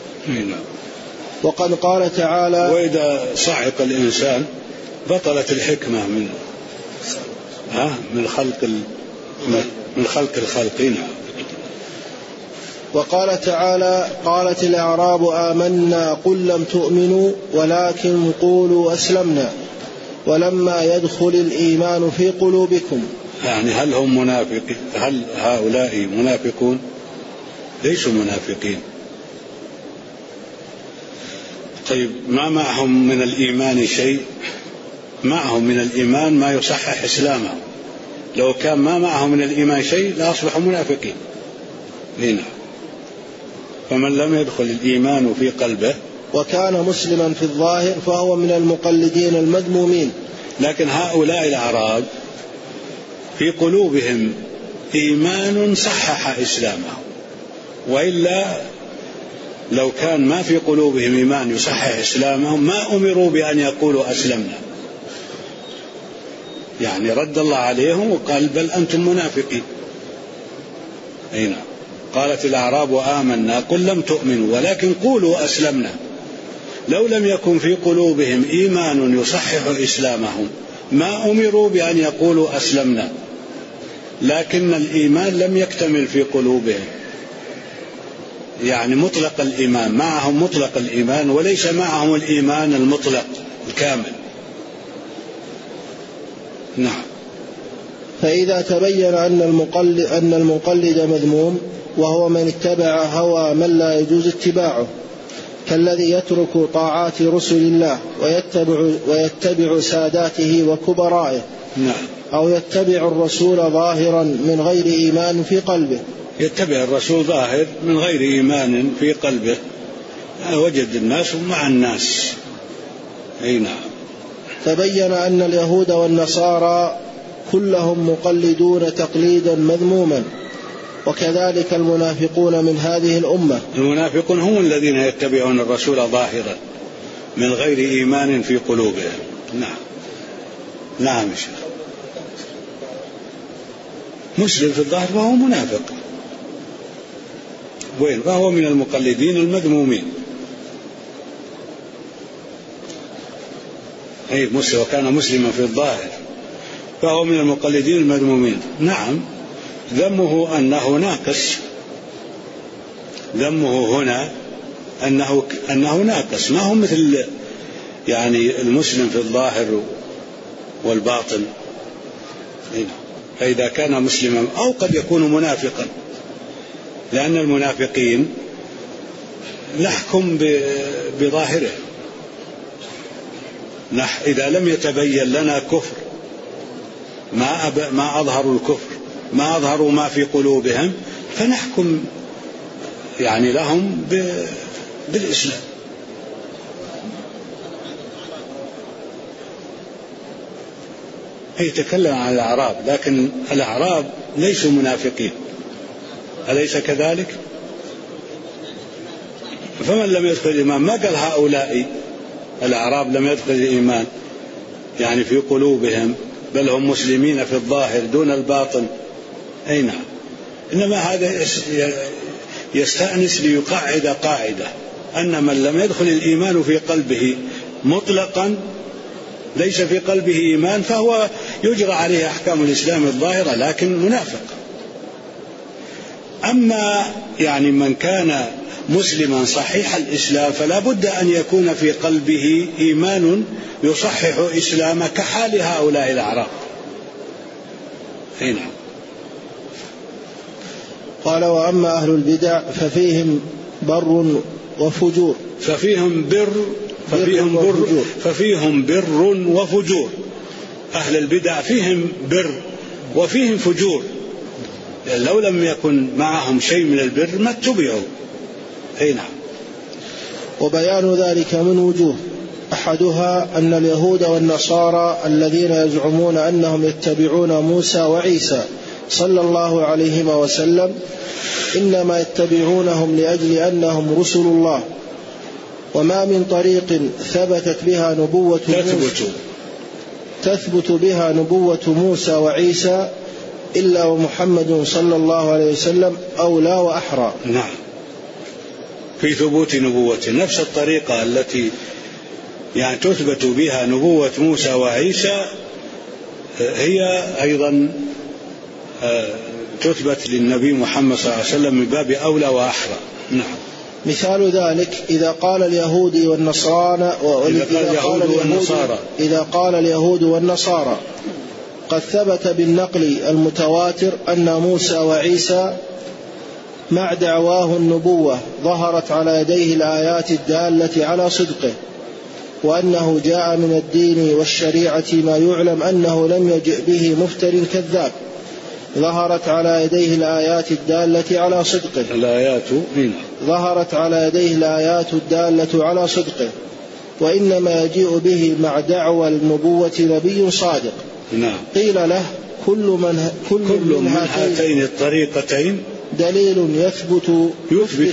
وقد قال تعالى وإذا صعق الإنسان بطلت الحكمة من خلق الخالقين. وقال تعالى قالت الأعراب آمنا قل لم تؤمنوا ولكن قولوا أسلمنا ولما يدخل الإيمان في قلوبكم. يعني هل هم منافقين؟ هل هؤلاء منافقون؟ ليسوا منافقين. طيب ما معهم من الإيمان شيء؟ معهم من الإيمان ما يصحح إسلامهم. لو كان ما معهم من الإيمان شيء لأصبحوا منافقين. هنا فمن لم يدخل الإيمان في قلبه وكان مسلما في الظاهر فهو من المقلدين المذمومين. لكن هؤلاء الأعراب في قلوبهم إيمان صحح إسلامهم، وإلا لو كان ما في قلوبهم إيمان يصحح إسلامهم ما أمروا بأن يقولوا أسلمنا. يعني رد الله عليهم وقال بل أنتم منافقين. هنا قالت الأعراب آمنا قل لم تؤمنوا ولكن قولوا أسلمنا. لو لم يكن في قلوبهم إيمان يصحح إسلامهم ما أمروا بأن يقولوا أسلمنا، لكن الإيمان لم يكتمل في قلوبهم. يعني مطلق الإيمان معهم مطلق الإيمان وليس معهم الإيمان المطلق الكامل. نعم. فإذا تبين أن المقلد مذموم وهو من اتبع هوى من لا يجوز اتباعه كالذي يترك طاعات رسل الله ويتبع ساداته وكبرائه. نعم. أو يتبع الرسول ظاهرا من غير إيمان في قلبه. يتبع الرسول ظاهر من غير إيمان في قلبه، وجد الناس مع الناس. أي نعم. تبين أن اليهود والنصارى كلهم مقلدون تقليدا مذموما، وكذلك المنافقون من هذه الأمة. المنافقون هم الذين يتبعون الرسول ظاهرا من غير إيمان في قلوبهم. نعم. نعم شيخ. مسلم في الظاهر فهو منافق، وين فهو من المقلدين المذمومين. أي مسلم وكان مسلما في الظاهر فهو من المقلدين المذمومين. نعم. ذمه أنه ناقص، ذمه هنا أنه ناقص، ما هو مثل يعني المسلم في الظاهر والباطن. فإذا كان مسلما أو قد يكون منافقا، لأن المنافقين نحكم بظاهره. إذا لم يتبين لنا كفر، ما أظهروا الكفر، ما أظهروا ما في قلوبهم، فنحكم يعني لهم بالإسلام. يتكلم عن الأعراب، لكن الأعراب ليسوا منافقين، أليس كذلك؟ فمن لم يدخل الإيمان، ما قال هؤلاء الأعراب لم يدخل الإيمان يعني في قلوبهم، بل هم مسلمين في الظاهر دون الباطن. أي نعم. إنما هذا يستأنس ليقعد قاعدة أن من لم يدخل الإيمان في قلبه مطلقا، ليس في قلبه إيمان، فهو يجرى عليه أحكام الإسلام الظاهرة لكن منافق. أما يعني من كان مسلما صحيح الإسلام فلا بد أن يكون في قلبه إيمان يصحح إسلامه كحال هؤلاء الأعراب. هنا قال: وأما أهل البدع ففيهم بر وفجور. ففيهم بر وفجور. أهل البدع فيهم بر وفيهم فجور، لو لم يكن معهم شيء من البر ما اتبعوا. أي نعم. وبيان ذلك من وجوه: أحدها أن اليهود والنصارى الذين يزعمون أنهم يتبعون موسى وعيسى صلى الله عليهما وسلم إنما يتبعونهم لأجل أنهم رسل الله، وما من طريق تثبت بها نبوة موسى وعيسى إلا ومحمد صلى الله عليه وسلم أولى وأحرى. نعم. في ثبوت نبوته نفس الطريقة التي يعني تثبت بها نبوة موسى وعيسى هي أيضا تثبت للنبي محمد صلى الله عليه وسلم من باب أولى وأحرى. نعم. مثال ذلك إذا قال اليهود والنصارى قد ثبت بالنقل المتواتر أن موسى وعيسى مع دعواه النبوة ظهرت على يديه الآيات الدالة على صدقه، وأنه جاء من الدين والشريعة ما يعلم أنه لم يجئ به مفتر كذاب، ظهرت على يديه الآيات الدالة على صدقه. ظهرت على يديه الآيات الدالة على صدقه، وإنما يجيء به مع دعوى النبوة نبي صادق. نعم. قيل له: كل من هاتين الطريقتين دليل يثبت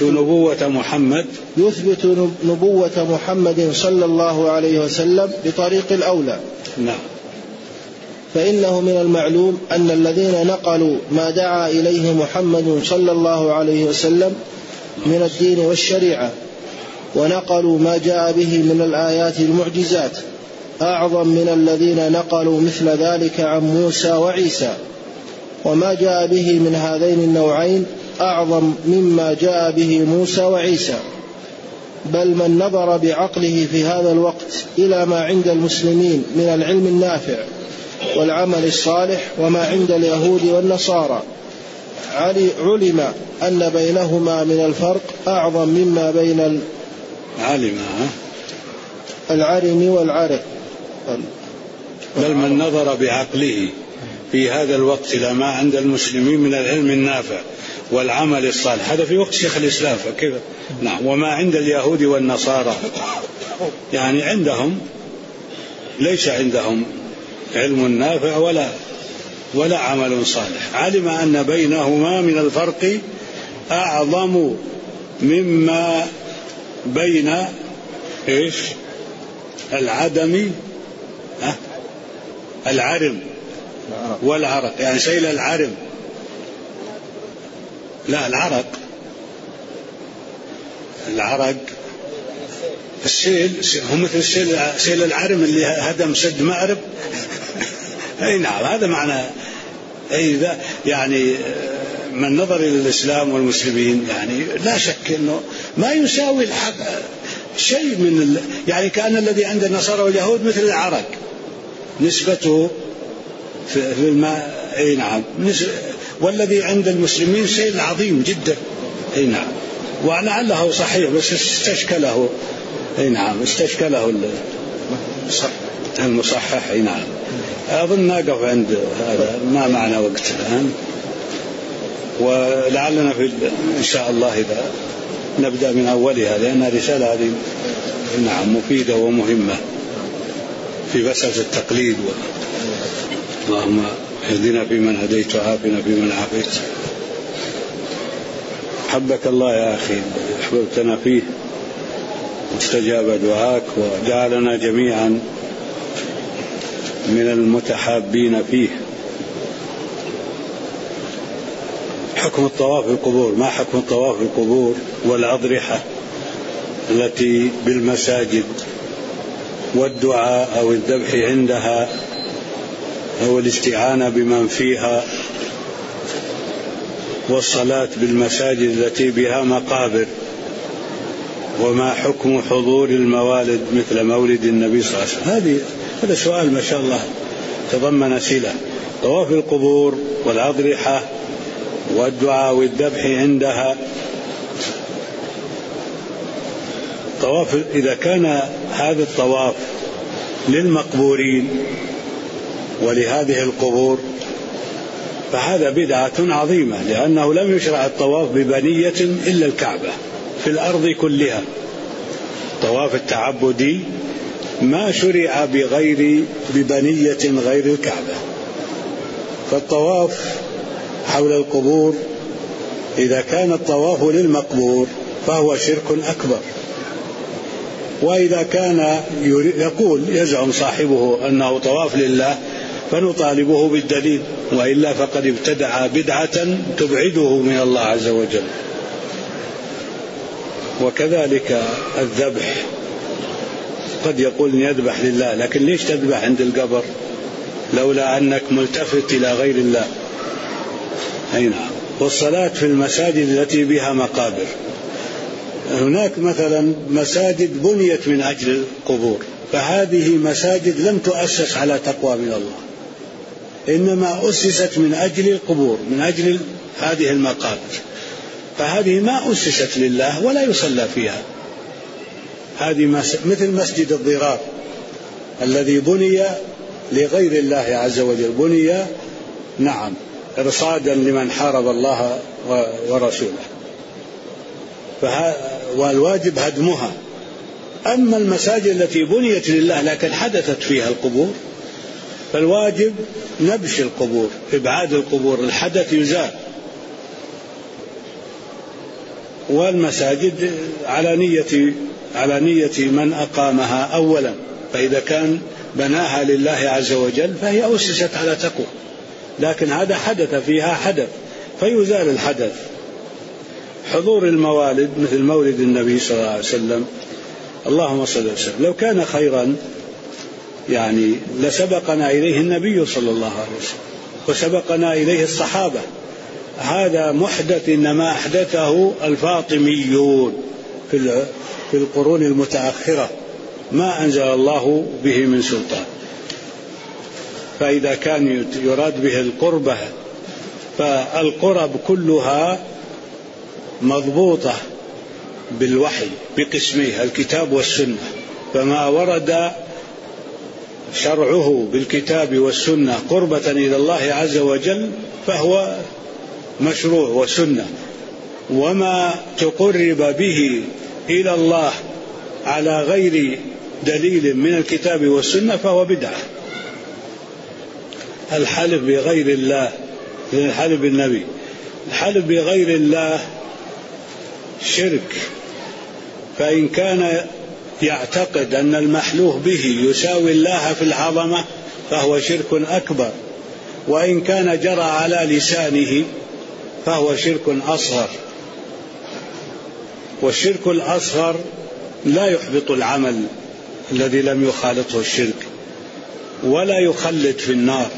نبوة محمد صلى الله عليه وسلم بطريق الأولى. نعم. فإنه من المعلوم أن الذين نقلوا ما دعا إليه محمد صلى الله عليه وسلم من الدين والشريعة ونقلوا ما جاء به من الآيات المعجزات أعظم من الذين نقلوا مثل ذلك عن موسى وعيسى، وما جاء به من هذين النوعين أعظم مما جاء به موسى وعيسى. بل من نظر بعقله في هذا الوقت إلى ما عند المسلمين من العلم النافع والعمل الصالح وما عند اليهود والنصارى علم أن بينهما من الفرق أعظم مما بين علم العرم والعرق. بل من نظر بعقله في هذا الوقت إلى ما عند المسلمين من العلم النافع والعمل الصالح، هذا في وقت شيخ الإسلام، فكيف نعم. وما عند اليهود والنصارى، يعني عندهم ليس عندهم علم نافع ولا عمل صالح. علم أن بينهما من الفرق أعظم مما بين إيش العدم العرم والعرق، يعني سيل العرم لا العرق السيل هو مثل سيل العرم اللي هدم سد مأرب أي نعم، هذا معنى أي ذا. يعني من نظر إلى الإسلام والمسلمين يعني لا شك أنه ما يساوي الحق شيء من يعني كأن الذي عند النصارى واليهود مثل العرق نسبته في الماء أي نعم، والذي عند المسلمين شيء عظيم جدا أي نعم. ولعله صحيح بس استشكله أي نعم، استشكله المصحح أي نعم. أظن نقف عند هذا، ما معنا وقت الآن، ولعلنا إن شاء الله إذا نبدأ من أولها، لأن الرسالة هذه نعم مفيدة ومهمة في مسألة التقليد. اللهم اهدنا فيمن هديت وعافنا فيمن عافيت. حبك الله يا أخي، أحببتنا فيه واستجاب دعاك وجعلنا جميعا من المتحابين فيه. حكم الطواف في القبور، ما حكم الطواف في القبور والأضرحة التي بالمساجد والدعاء أو الذبح عندها أو الاستعانة بمن فيها والصلاة بالمساجد التي بها مقابر؟ وما حكم حضور الموالد مثل مولد النبي صلى الله عليه وسلم؟ هذا سؤال ما شاء الله تضمن سلة. طواف القبور والأضرحة والدعاء والذبح عندها. طواف إذا كان هذا الطواف للمقبورين ولهذه القبور فهذا بدعة عظيمة، لأنه لم يشرع الطواف ببنية إلا الكعبة في الأرض كلها. طواف التعبدي ما شرع ببنية غير الكعبة. فالطواف حول القبور إذا كان الطواف للمقبور فهو شرك أكبر. وإذا كان يزعم صاحبه أنه طواف لله فنطالبه بالدليل، وإلا فقد ابتدع بدعة تبعده من الله عز وجل. وكذلك الذبح، قد يقول يذبح لله، لكن ليش تذبح عند القبر لولا أنك ملتفت إلى غير الله؟ أي نعم. والصلاة في المساجد التي بها مقابر، هناك مثلا مساجد بنيت من أجل القبور، فهذه مساجد لم تؤسس على تقوى من الله، إنما أسست من أجل القبور، من أجل هذه المقابر، فهذه ما أسست لله ولا يصلى فيها. هذه مثل مسجد الضرار الذي بني لغير الله عز وجل، بني نعم إرصادا لمن حارب الله ورسوله، والواجب هدمها. أما المساجد التي بنيت لله لكن حدثت فيها القبور فالواجب نبش القبور، إبعاد القبور، الحدث يزال. والمساجد على نية من أقامها أولا، فإذا كان بناها لله عز وجل فهي أسست على تقوى، لكن هذا حدث فيها حدث فيزال الحدث. حضور الموالد مثل مولد النبي صلى الله عليه وسلم، اللهم صل وسلم، لو كان خيرا يعني لسبقنا إليه النبي صلى الله عليه وسلم وسبقنا إليه الصحابة. هذا محدث إنما أحدثه الفاطميون في القرون المتأخرة، ما أنزل الله به من سلطان. فإذا كان يراد به القربة فالقرب كلها مضبوطة بالوحي بقسميه الكتاب والسنة، فما ورد شرعه بالكتاب والسنة قربة إلى الله عز وجل فهو مشروع وسنة، وما تقرب به إلى الله على غير دليل من الكتاب والسنة فهو بدعة. الحلف بغير الله، الحلف بالنبي، الحلف بغير الله شرك، فإن كان يعتقد أن المحلوف به يساوي الله في العظمة فهو شرك أكبر، وإن كان جرى على لسانه فهو شرك أصغر. والشرك الأصغر لا يحبط العمل الذي لم يخالطه الشرك، ولا يخلد في النار،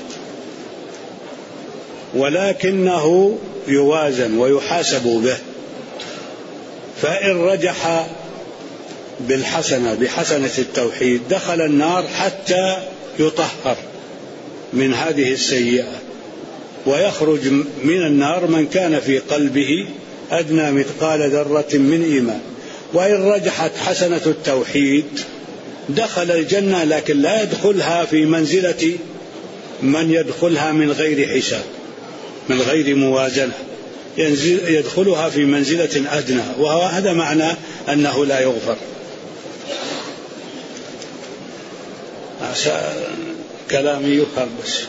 ولكنه يوازن ويحاسب به. فإن رجح بالحسنة بحسنة التوحيد دخل النار حتى يطهر من هذه السيئة، ويخرج من النار من كان في قلبه أدنى مثقال ذرة من إيمان. وإن رجحت حسنة التوحيد دخل الجنة، لكن لا يدخلها في منزلة من يدخلها من غير حساب، من غير موازنة، يدخلها في منزلة أدنى، وهذا معنى أنه لا يغفر. كلامي يفهم بس.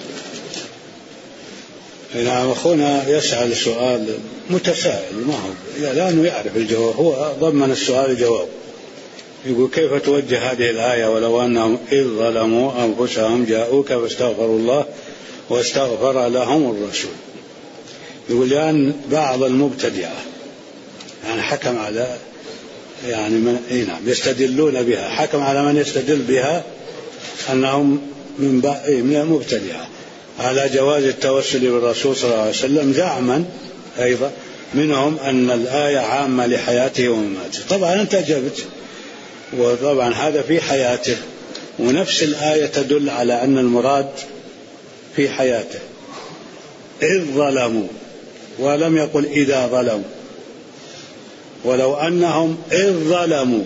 نعم، أخونا يسأل سؤال متسائل، ما هو لأنه يعرف الجواب، هو ضمن السؤال الجواب. يقول: كيف توجه هذه الآية ولو أنهم إذ ظلموا أنفسهم جاءوك فاستغفروا الله واستغفر لهم الرسول؟ يقول: لأن بعض المبتدعة يعني حكم على نعم يستدلون بها، حكم على من يستدل بها أنهم من المبتدعة على جواز التوسل بالرسول صلى الله عليه وسلم، زعما أيضا منهم أن الآية عامة لحياته ومماته. طبعا أنت أجبت، وطبعا هذا في حياته، ونفس الآية تدل على أن المراد في حياته. إذ ظلموا، ولم يقل إذا ظلموا. ولو أنهم إذ ظلموا،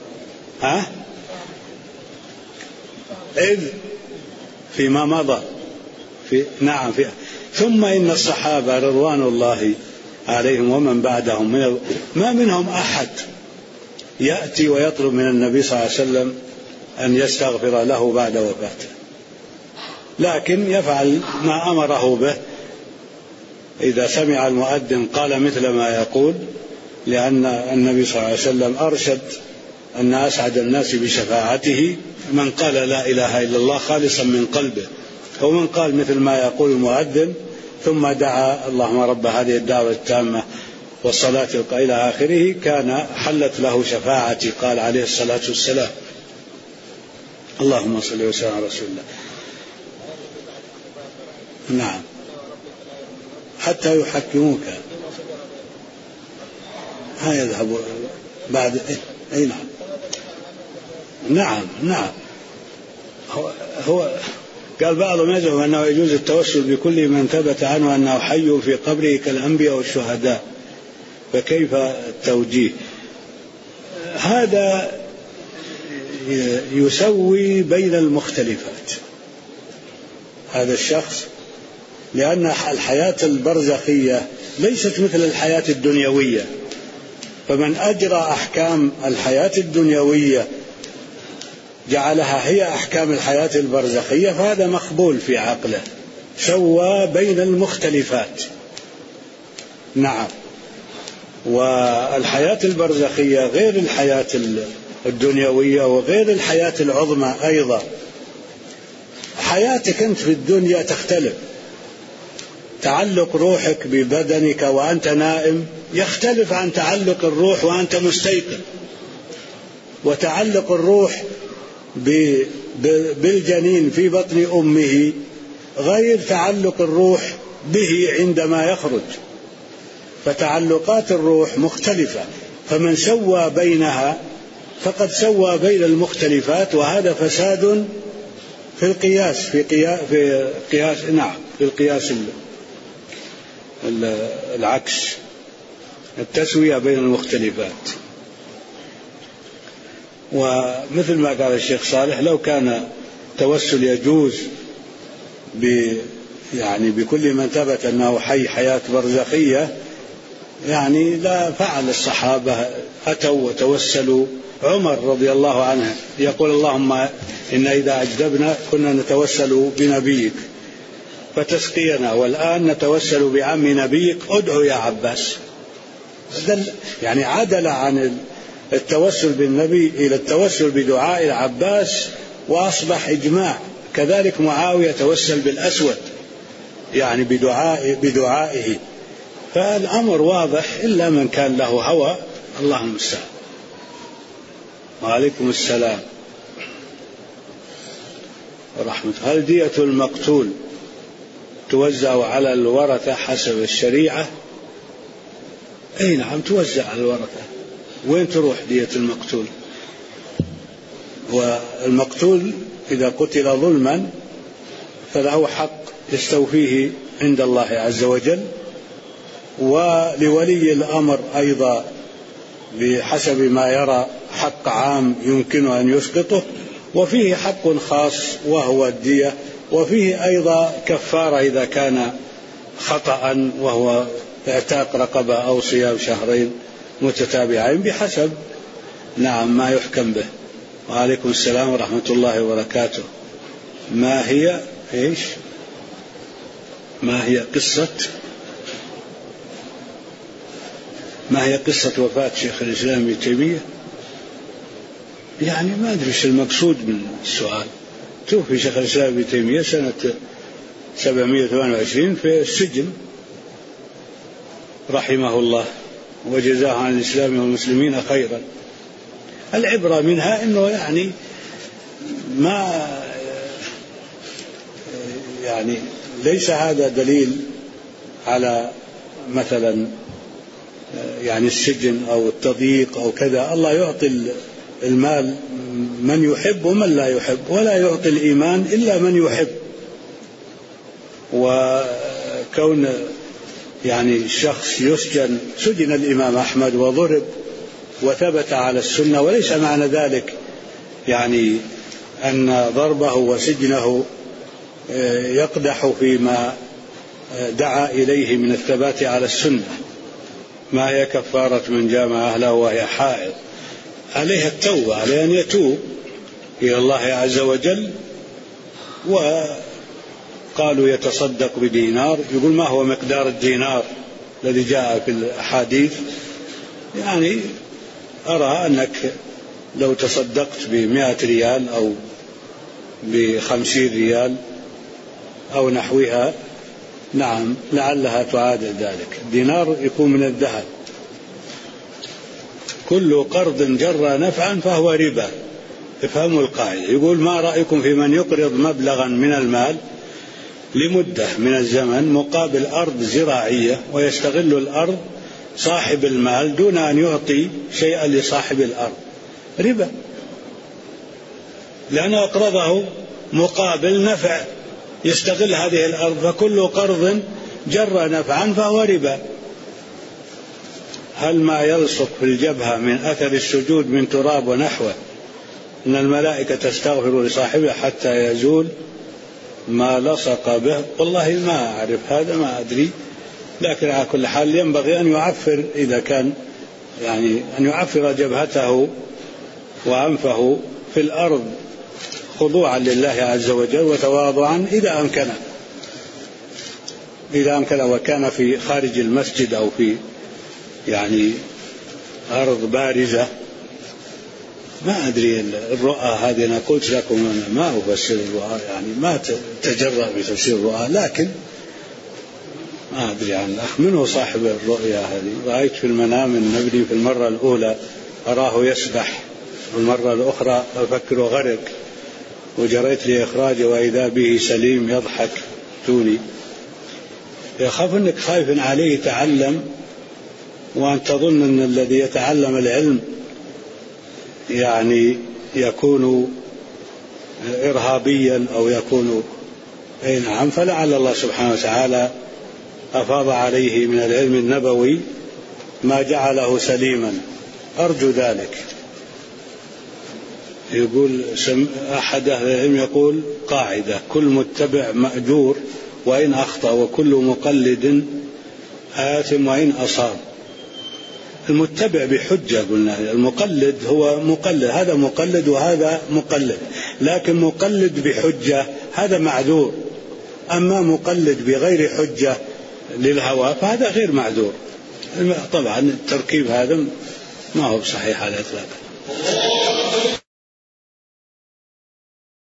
إذ فيما مضى، نعم ثم إن الصحابة رضوان الله عليهم ومن بعدهم ما منهم أحد يأتي ويطلب من النبي صلى الله عليه وسلم أن يستغفر له بعد وفاته، لكن يفعل ما أمره به. إذا سمع المؤذن قال مثل ما يقول، لأن النبي صلى الله عليه وسلم أرشد أن أسعد الناس بشفاعته من قال لا إله إلا الله خالصا من قلبه، ومن قال مثل ما يقول المؤذن ثم دعا اللهم رب هذه الدعوة التامة والصلاة إلى آخره، كان حلت له شفاعتي، قال عليه الصلاة والسلام. اللهم صل وسلم على رسول الله. نعم، حتى يحكموك، ها يذهب بعد أي نعم هو قال بعضهم يزعم أنه يجوز التوسل بكل من ثبت عنه أنه حي في قبره كالأنبياء والشهداء، فكيف التوجيه؟ هذا يسوي بين المختلفات هذا الشخص، لأن الحياة البرزخية ليست مثل الحياة الدنيوية، فمن أجرى أحكام الحياة الدنيوية جعلها هي أحكام الحياة البرزخية، فهذا مقبول في عقله، سوى بين المختلفات. نعم، والحياة البرزخية غير الحياة الدنيوية وغير الحياة العظمى أيضا. حياتك أنت في الدنيا تختلف، تعلق روحك ببدنك وأنت نائم يختلف عن تعلق الروح وأنت مستيقظ، وتعلق الروح بالجنين في بطن أمه غير تعلق الروح به عندما يخرج، فتعلقات الروح مختلفة، فمن سوى بينها فقد سوى بين المختلفات، وهذا فساد في القياس في القياس العكس، التسوية بين المختلفات. ومثل ما قال الشيخ صالح لو كان التوسل يجوز يعني بكل من ثبت أنه حي حياة برزخية يعني لا فعل الصحابة، أتوا وتوسلوا. عمر رضي الله عنه يقول اللهم إن إذا أجدبنا كنا نتوسل بنبيك فتسقينا، والآن نتوسل بعم نبيك ادعو يا عباس. يعني عدل عن التوسل بالنبي إلى التوسل بدعاء العباس، وأصبح إجماع. كذلك معاوية توسل بالأسود يعني بدعائه. فالأمر واضح إلا من كان له هوى. اللهم المستعان. وعليكم السلام ورحمة. هل دية المقتول توزع على الورثة حسب الشريعة؟ أي نعم توزع على الورثة. وين تروح دية المقتول؟ والمقتول إذا قتل ظلما فله حق يستوفيه عند الله عز وجل، ولولي الأمر أيضا بحسب ما يرى حق عام يمكن أن يسقطه، وفيه حق خاص وهو الدية، وفيه أيضا كفارة إذا كان خطأ وهو اعتاق رقبة أو صيام شهرين متتابعين بحسب نعم ما يحكم به. وعليكم السلام ورحمة الله وبركاته. ما هي إيش؟ ما هي قصة وفاة شيخ الإسلام ابن تيمية؟ يعني ما أدري ايش المقصود من السؤال. توفي شيخ الإسلام ابن تيمية سنة 728 في السجن رحمه الله وجزاه عن الإسلام والمسلمين خيرا. العبرة منها أنه يعني ليس هذا دليل على مثلا يعني السجن أو التضييق أو كذا. الله يعطي المال من يحب ومن لا يحب، ولا يعطي الإيمان إلا من يحب. وكون يعني الشخص يسجن، سجن الإمام أحمد وضرب وثبت على السنة، وليس معنى ذلك يعني أن ضربه وسجنه يقدح فيما دعا إليه من الثبات على السنة. ما هي كفارة من جامع أهله وهي حائض؟ عليها التوبة، عليه أن يتوب إلى الله عز وجل. وقالوا يتصدق بدينار، يقول ما هو مقدار الدينار الذي جاء في الأحاديث؟ يعني أرى أنك لو تصدقت ب100 ريال أو ب50 ريال أو نحوها نعم لعلها تعادل ذلك. دينار يكون من الذهب. كل قرض جر نفعا فهو ربا. افهموا القاعدة. يقول ما رأيكم في من يقرض مبلغا من المال لمدة من الزمن مقابل أرض زراعية ويستغل الأرض صاحب المال دون أن يعطي شيئا لصاحب الأرض؟ ربا، لأنه أقرضه مقابل نفع يستغل هذه الأرض. فكل قرض جر نفعا فهو ربا. هل ما يلصق في الجبهة من أثر السجود من تراب ونحوه إن الملائكة تستغفر لصاحبه حتى يزول ما لصق به؟ والله ما أعرف هذا، ما أدري، لكن على كل حال ينبغي أن يعفر، إذا كان يعني أن يعفر جبهته وأنفه في الأرض خضوعا لله عز وجل وتواضعا إذا أمكن، وكان في خارج المسجد أو في يعني أرض بارزة. ما أدري الرؤى هذه، أنا قلت لكم أنا ما أفسر الرؤى، يعني ما تجرأ بتفسير الرؤى، لكن ما أدري عن الأخ منه صاحب الرؤيا هذه. رأيت في المنام النبي في المرة الأولى أراه يسبح، والمرة الأخرى أفكر غرق، وجريت لإخراجه وإذا به سليم يضحك توني. يخاف أنك خايف عليه يتعلم، وأن تظن أن الذي يتعلم العلم يعني يكون إرهابيا أو يكون نعم. فلعل الله سبحانه وتعالى أفاض عليه من العلم النبوي ما جعله سليما، أرجو ذلك. يقول أحد أهل العلم يقول قاعدة: كل متبع مأجور وإن أخطأ، وكل مقلد آثم وإن أصاب. المتبع بحجة قلنا، المقلد هو مقلد، هذا مقلد وهذا مقلد، لكن مقلد بحجة هذا معذور، أما مقلد بغير حجة للهوى فهذا غير معذور. طبعا التركيب هذا ما هو صحيح على الإطلاق.